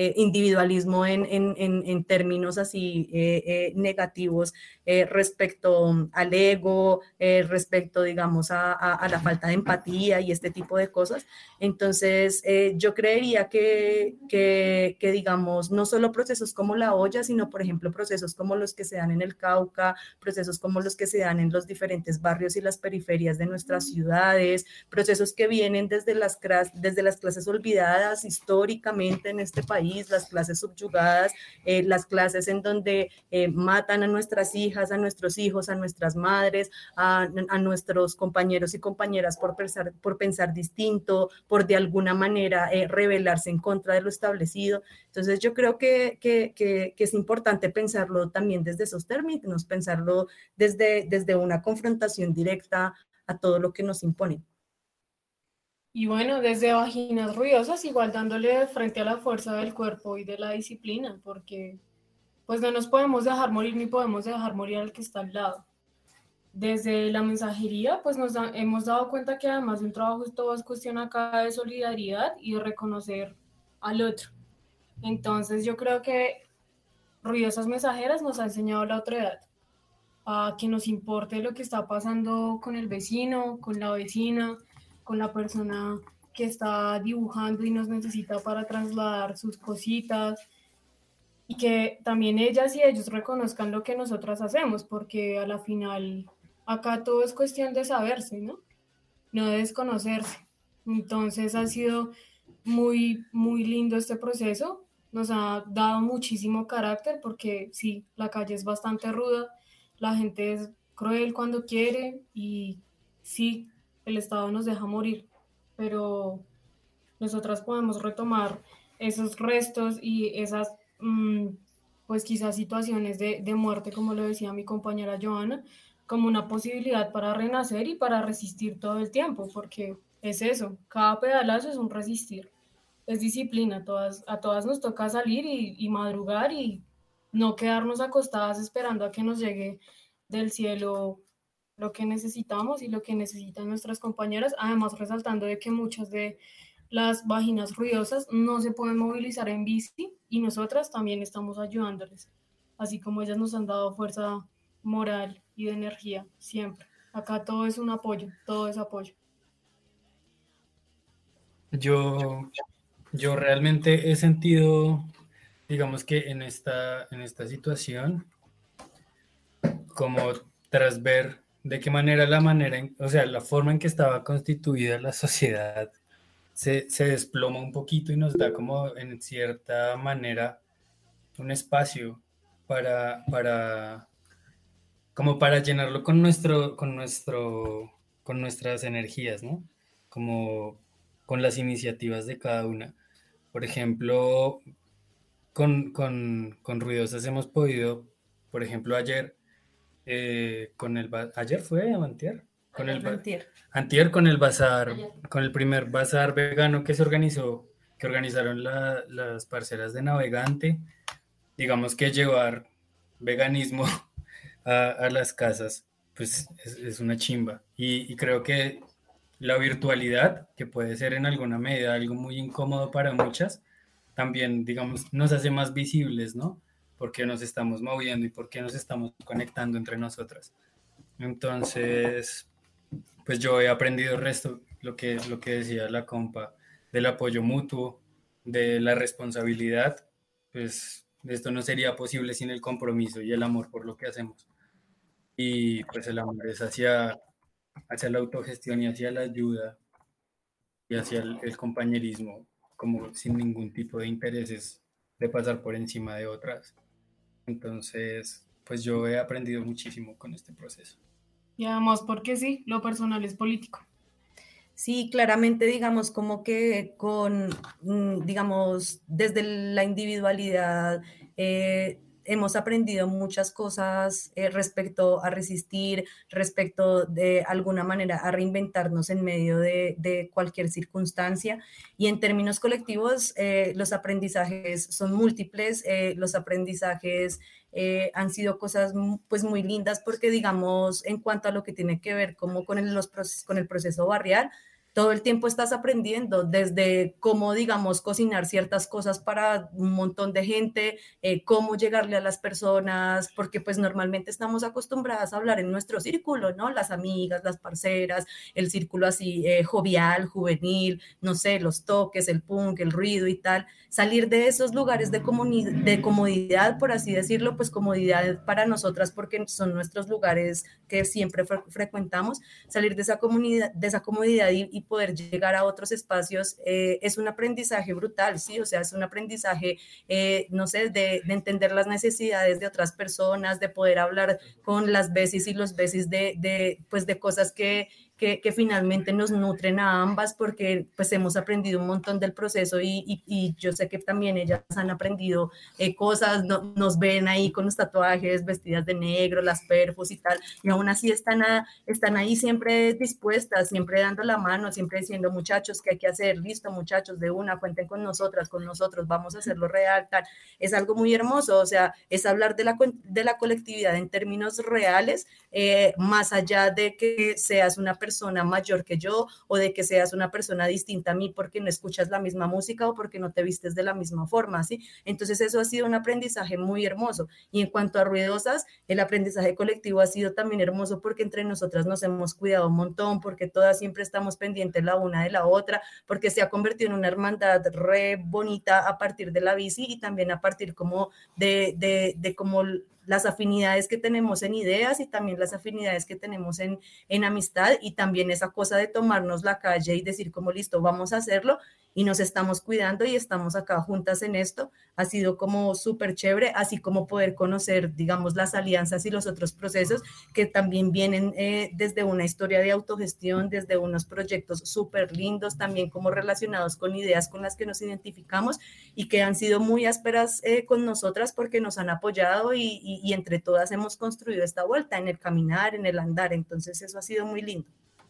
en términos así negativos respecto al ego, respecto, digamos, a la falta de empatía y este tipo de cosas. Entonces, yo creería que, digamos, no solo procesos como la olla, sino, por ejemplo, procesos como los que se dan en el Cauca, procesos como los que se dan en los diferentes barrios y las periferias de nuestras ciudades, procesos que vienen desde las clases olvidadas históricamente en este país, las clases subyugadas, las clases en donde matan a nuestras hijas, a nuestros hijos, a nuestras madres, a nuestros compañeros y compañeras por pensar distinto, por de alguna manera rebelarse en contra de lo establecido. Entonces yo creo que es importante pensarlo también desde esos términos, pensarlo desde una confrontación directa a todo lo que nos imponen. Y bueno, desde Vaginas Ruidosas, igual dándole frente a la fuerza del cuerpo y de la disciplina, porque pues no nos podemos dejar morir ni podemos dejar morir al que está al lado. Desde la mensajería, pues hemos dado cuenta que además de un trabajo, todo es cuestión acá de solidaridad y de reconocer al otro. Entonces yo creo que Ruidosas Mensajeras nos ha enseñado la otra edad, a que nos importe lo que está pasando con el vecino, con la vecina, con la persona que está dibujando y nos necesita para trasladar sus cositas, y que también ellas y ellos reconozcan lo que nosotras hacemos, porque a la final acá todo es cuestión de saberse, ¿no? No de desconocerse. Entonces ha sido muy, muy lindo este proceso, nos ha dado muchísimo carácter, porque sí, la calle es bastante ruda, la gente es cruel cuando quiere y sí, el Estado nos deja morir, pero nosotras podemos retomar esos restos y esas pues quizás situaciones de muerte, como lo decía mi compañera Joana, como una posibilidad para renacer y para resistir todo el tiempo, porque es eso, cada pedalazo es un resistir, es disciplina, a todas nos toca salir y madrugar y no quedarnos acostadas esperando a que nos llegue del cielo lo que necesitamos y lo que necesitan nuestras compañeras, además resaltando de que muchas de las vaginas ruidosas no se pueden movilizar en bici y nosotras también estamos ayudándoles así como ellas nos han dado fuerza moral y de energía siempre. Acá todo es un apoyo, todo es apoyo. Yo realmente he sentido, digamos que en esta situación, como tras ver de qué manera o sea, la forma en que estaba constituida la sociedad se desploma un poquito y nos da como en cierta manera un espacio como para llenarlo con nuestras energías, ¿no? Como con las iniciativas de cada una. Por ejemplo, con Ruidosas hemos podido, por ejemplo, ayer, ¿ayer fue o antier? Antier con el bazar, con el primer bazar vegano que organizaron las parceras de Navegante. Digamos que llevar veganismo a las casas, pues es una chimba. Y creo que la virtualidad, que puede ser en alguna medida algo muy incómodo para muchas, también, digamos, nos hace más visibles, ¿no? Porque nos estamos moviendo y porque nos estamos conectando entre nosotras. Entonces, pues yo he aprendido el resto, lo que decía la compa, del apoyo mutuo, de la responsabilidad, pues esto no sería posible sin el compromiso y el amor por lo que hacemos. Y pues el amor es hacia la autogestión y hacia la ayuda y hacia el compañerismo, como sin ningún tipo de intereses de pasar por encima de otras. Entonces, pues yo he aprendido muchísimo con este proceso. Y además porque sí, lo personal es político. Sí, claramente, digamos, como que digamos, desde la individualidad hemos aprendido muchas cosas respecto a resistir, respecto de alguna manera a reinventarnos en medio de cualquier circunstancia. Y en términos colectivos, los aprendizajes son múltiples, los aprendizajes han sido cosas pues muy lindas porque, digamos, en cuanto a lo que tiene que ver como con el proceso barrial, todo el tiempo estás aprendiendo desde cómo, digamos, cocinar ciertas cosas para un montón de gente, cómo llegarle a las personas, porque pues normalmente estamos acostumbradas a hablar en nuestro círculo, ¿no? Las amigas, las parceras, el círculo así jovial, juvenil, no sé, los toques, el punk, el ruido y tal. Salir de esos lugares de comodidad, por así decirlo, pues comodidad para nosotras porque son nuestros lugares que siempre frecuentamos, salir de esa comodidad y poder llegar a otros espacios es un aprendizaje brutal, ¿sí? O sea, es un aprendizaje, no sé, de entender las necesidades de otras personas, de poder hablar con las veces y los veces pues de cosas que finalmente nos nutren a ambas porque pues hemos aprendido un montón del proceso y yo sé que también ellas han aprendido cosas, nos ven ahí con los tatuajes, vestidas de negro, las perfos y tal, y aún así están ahí siempre dispuestas, siempre dando la mano, siempre diciendo muchachos, ¿qué hay que hacer? Listo muchachos, de una, cuenten con nosotros, vamos a hacerlo real, tal. Es algo muy hermoso, o sea, es hablar de la colectividad en términos reales, más allá de que seas una persona mayor que yo o de que seas una persona distinta a mí porque no escuchas la misma música o porque no te vistes de la misma forma, ¿sí? Entonces eso ha sido un aprendizaje muy hermoso. Y en cuanto a Ruidosas, el aprendizaje colectivo ha sido también hermoso porque entre nosotras nos hemos cuidado un montón, porque todas siempre estamos pendientes la una de la otra, porque se ha convertido en una hermandad re bonita a partir de la bici y también a partir como de como las afinidades que tenemos en ideas y también las afinidades que tenemos en amistad y también esa cosa de tomarnos la calle y decir como listo, vamos a hacerlo y nos estamos cuidando y estamos acá juntas en esto, ha sido como súper chévere, así como poder conocer, digamos, las alianzas y los otros procesos que también vienen desde una historia de autogestión, desde unos proyectos súper lindos, también como relacionados con ideas con las que nos identificamos y que han sido muy ásperas con nosotras porque nos han apoyado y entre todas hemos construido esta vuelta en el caminar, en el andar, entonces eso ha sido muy lindo.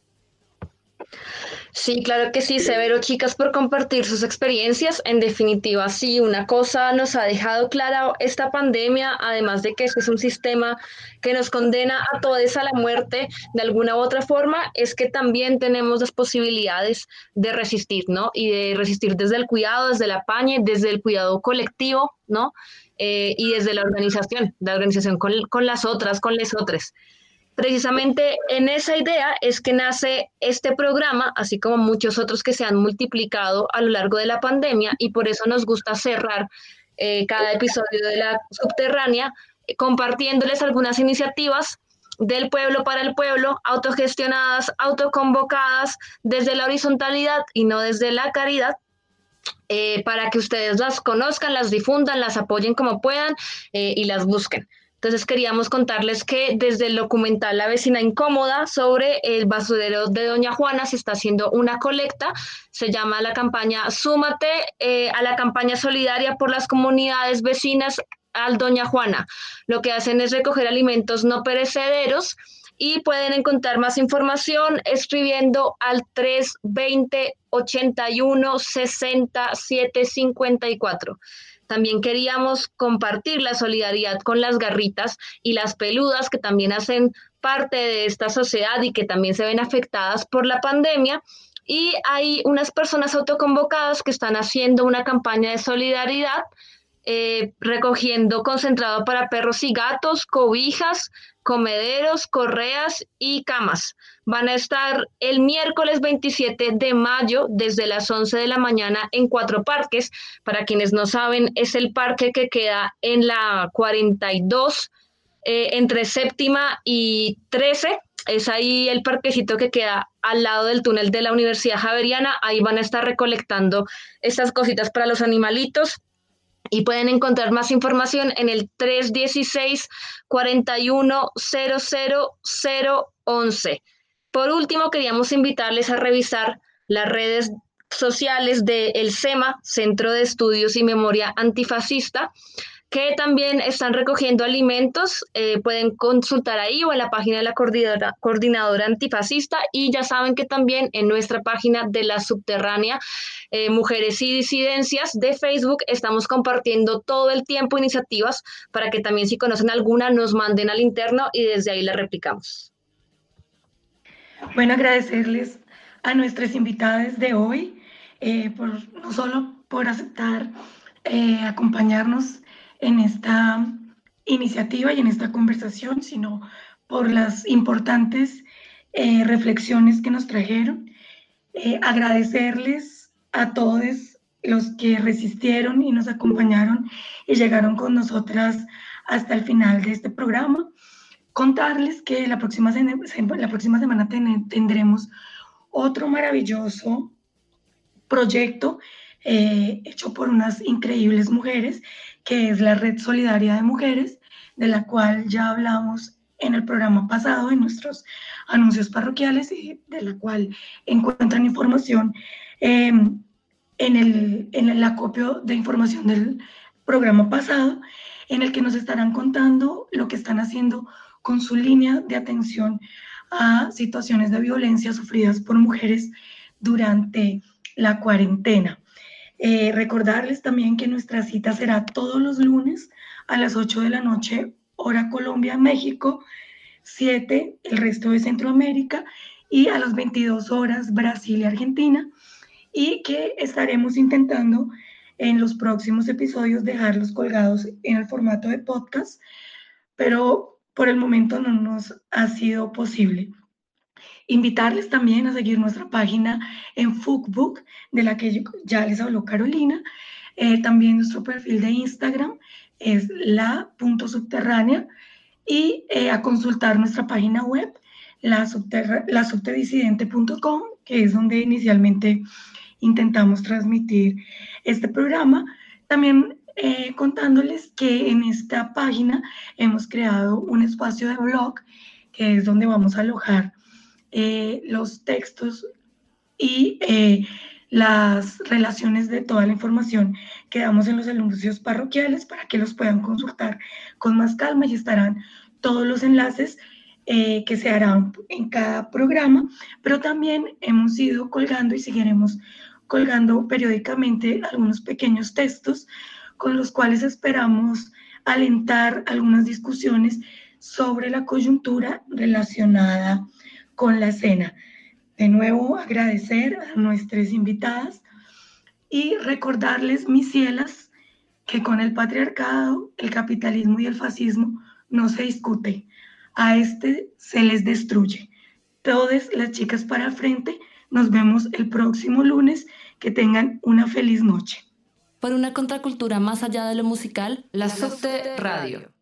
Sí, claro que sí, severo, chicas, por compartir sus experiencias. En definitiva, sí, una cosa nos ha dejado clara esta pandemia, además de que este es un sistema que nos condena a todos a la muerte de alguna u otra forma, es que también tenemos las posibilidades de resistir, ¿no? Y de resistir desde el cuidado, desde el apañe, desde el cuidado colectivo, ¿no? y desde la organización con las otras, con les otras. Precisamente en esa idea es que nace este programa, así como muchos otros que se han multiplicado a lo largo de la pandemia, y por eso nos gusta cerrar cada episodio de La Subterránea compartiéndoles algunas iniciativas del pueblo para el pueblo, autogestionadas, autoconvocadas, desde la horizontalidad y no desde la caridad, para que ustedes las conozcan, las difundan, las apoyen como puedan y las busquen. Entonces queríamos contarles que desde el documental La Vecina Incómoda sobre el basurero de Doña Juana se está haciendo una colecta, se llama la campaña Súmate a la campaña solidaria por las comunidades vecinas al Doña Juana. Lo que hacen es recoger alimentos no perecederos y pueden encontrar más información escribiendo al 320-81-60-754. También queríamos compartir la solidaridad con las garritas y las peludas, que también hacen parte de esta sociedad y que también se ven afectadas por la pandemia. Y hay unas personas autoconvocadas que están haciendo una campaña de solidaridad, recogiendo concentrado para perros y gatos, cobijas, comederos, correas y camas. Van a estar el miércoles 27 de mayo desde las 11 de la mañana en 4 parques. Para quienes no saben, es el parque que queda en la 42, entre séptima y 13. Es ahí el parquecito que queda al lado del túnel de la Universidad Javeriana. Ahí van a estar recolectando estas cositas para los animalitos. Y pueden encontrar más información en el 316-41-00011. Por último, queríamos invitarles a revisar las redes sociales del CEMA, Centro de Estudios y Memoria Antifascista, que también están recogiendo alimentos. Pueden consultar ahí o en la página de la coordinadora antifascista, y ya saben que también en nuestra página de La Subterránea, Mujeres y Disidencias de Facebook, estamos compartiendo todo el tiempo iniciativas para que también, si conocen alguna, nos manden al interno y desde ahí la replicamos. Bueno, agradecerles a nuestras invitadas de hoy, no solo por aceptar acompañarnos en esta iniciativa y en esta conversación, sino por las importantes reflexiones que nos trajeron. Agradecerles a todos los que resistieron y nos acompañaron y llegaron con nosotras hasta el final de este programa. Contarles que la próxima semana tendremos otro maravilloso proyecto hecho por unas increíbles mujeres, que es la Red Solidaria de Mujeres, de la cual ya hablamos en el programa pasado, en nuestros anuncios parroquiales, y de la cual encuentran información en el acopio de información del programa pasado, en el que nos estarán contando lo que están haciendo con su línea de atención a situaciones de violencia sufridas por mujeres durante la cuarentena. Recordarles también que nuestra cita será todos los lunes a las 8 de la noche, hora Colombia, México, 7 el resto de Centroamérica, y a las 22 horas Brasil y Argentina, y que estaremos intentando en los próximos episodios dejarlos colgados en el formato de podcast, pero por el momento no nos ha sido posible. Invitarles también a seguir nuestra página en Facebook, de la que ya les habló Carolina. También nuestro perfil de Instagram es la.subterránea, y a consultar nuestra página web, lasubterdisidente.com, que es donde inicialmente intentamos transmitir este programa. También contándoles que en esta página hemos creado un espacio de blog, que es donde vamos a alojar los textos y las relaciones de toda la información que damos en los anuncios parroquiales, para que los puedan consultar con más calma, y estarán todos los enlaces que se harán en cada programa. Pero también hemos ido colgando y seguiremos colgando periódicamente algunos pequeños textos con los cuales esperamos alentar algunas discusiones sobre la coyuntura relacionada con la escena. De nuevo, agradecer a nuestras invitadas y recordarles, mis cielas, que con el patriarcado, el capitalismo y el fascismo no se discute. A este se les destruye. Todas las chicas para el frente, nos vemos el próximo lunes. Que tengan una feliz noche. Por una contracultura más allá de lo musical, la Subte Radio.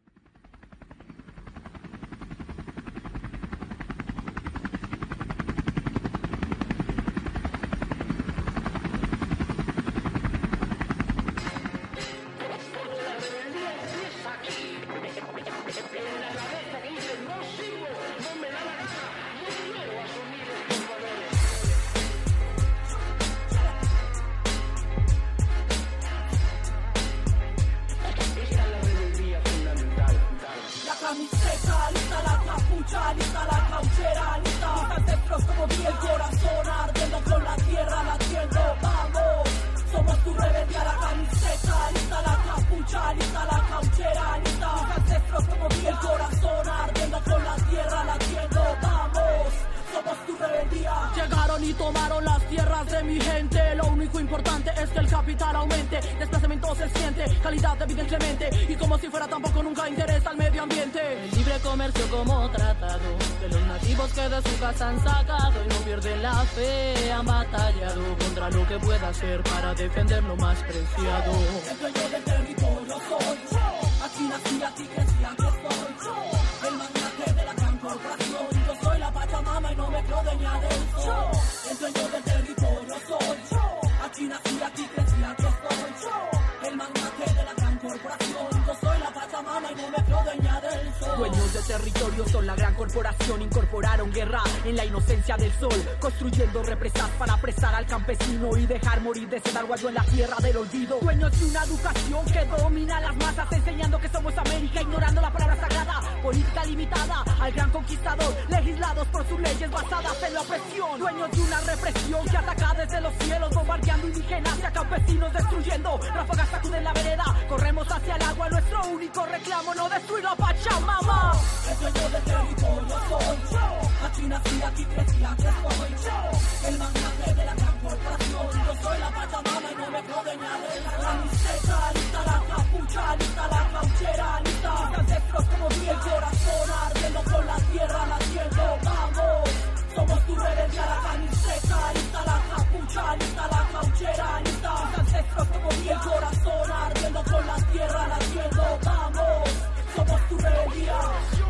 Llegaron y tomaron las tierras de mi gente. Lo único importante es que el capital aumente. Desplazamiento se siente, calidad de vida inclemente. Y como si fuera tampoco nunca interesa al medio ambiente. El libre comercio como tratado de los nativos que de su casa han sacado. Y no pierden la fe, han batallado contra lo que pueda hacer para defender lo más preciado. El dueño del territorio soy yo. Aquí nací, aquí crecí, aquí estoy yo. El magnate de la gran corporación. Yo soy la Pachamama y no me creo dueña del sol. El dueño del territorio soy yo. Aquí nací, aquí crecí, aquí estoy yo. El magnate de la gran corporación. Yo soy la Pachamama y no me creo dueña del sol. Dueños de territorio son la gran corporación. Incorporaron guerra en la inocencia del sol. Construyendo represas para apresar al campesino y dejar morir de sed al guayo en la tierra del olvido. Dueños de una educación que domina las masas, enseñando que somos América, ignorando la palabra sagrada. Política limitada al gran conquistador, legislados por sus leyes basadas en la opresión. Dueños de una represión que ataca desde los cielos, bombardeando indígenas y a campesinos destruyendo. Ráfagas sacuden la vereda, corremos hacia el agua, nuestro único reclamo, no destruir la Pachamama. El dueño del territorio soy yo. Aquí nací, aquí crecí, aquí estoy yo. El magnate de la gran corporación. Yo soy la Pachamama y no me creo dueña de la camiseta. Lista la capucha, lista la cauchera, lista mis ancestros como vi el corazón ardiendo con la tierra latiendo. Vamos, somos tu rebeldía, la camiseta. Lista la capucha, lista la cauchera, lista mis ancestros como vi el corazón ardiendo con la tierra latiendo. Vamos, somos tu rebeldía.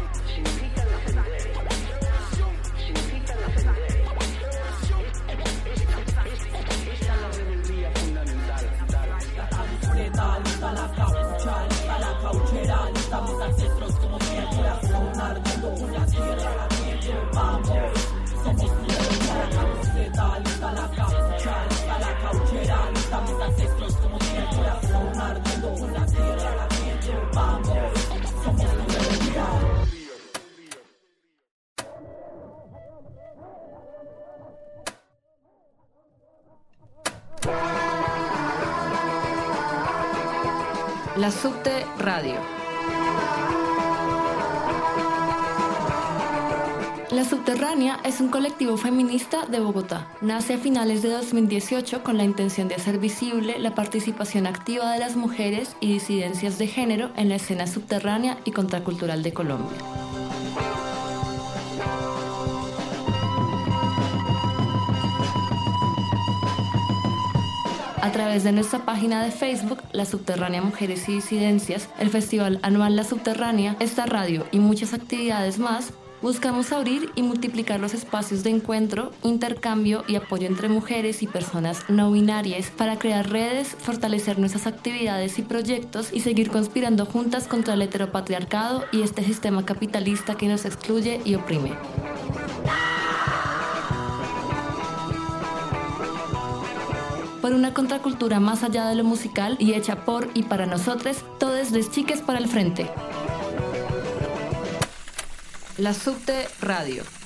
Lista la capucha, lista la cauchera, lista mis ancestros como mi corazón ardiendo con la tierra latiendo. Vamos, somos tu rebeldía, la camiseta. Lista la capucha, lista la cauchera, lista mis ancestros como mi corazón ardiendo con la tierra latiendo. Vamos, somos tu rebeldía. La Subte Radio. La Subterránea es un colectivo feminista de Bogotá. Nace a finales de 2018 con la intención de hacer visible la participación activa de las mujeres y disidencias de género en la escena subterránea y contracultural de Colombia. A través de nuestra página de Facebook, La Subterránea Mujeres y Disidencias, el Festival Anual La Subterránea, esta radio y muchas actividades más, buscamos abrir y multiplicar los espacios de encuentro, intercambio y apoyo entre mujeres y personas no binarias para crear redes, fortalecer nuestras actividades y proyectos y seguir conspirando juntas contra el heteropatriarcado y este sistema capitalista que nos excluye y oprime. Por una contracultura más allá de lo musical y hecha por y para nosotros, todas les chiques para el frente. La Subte Radio.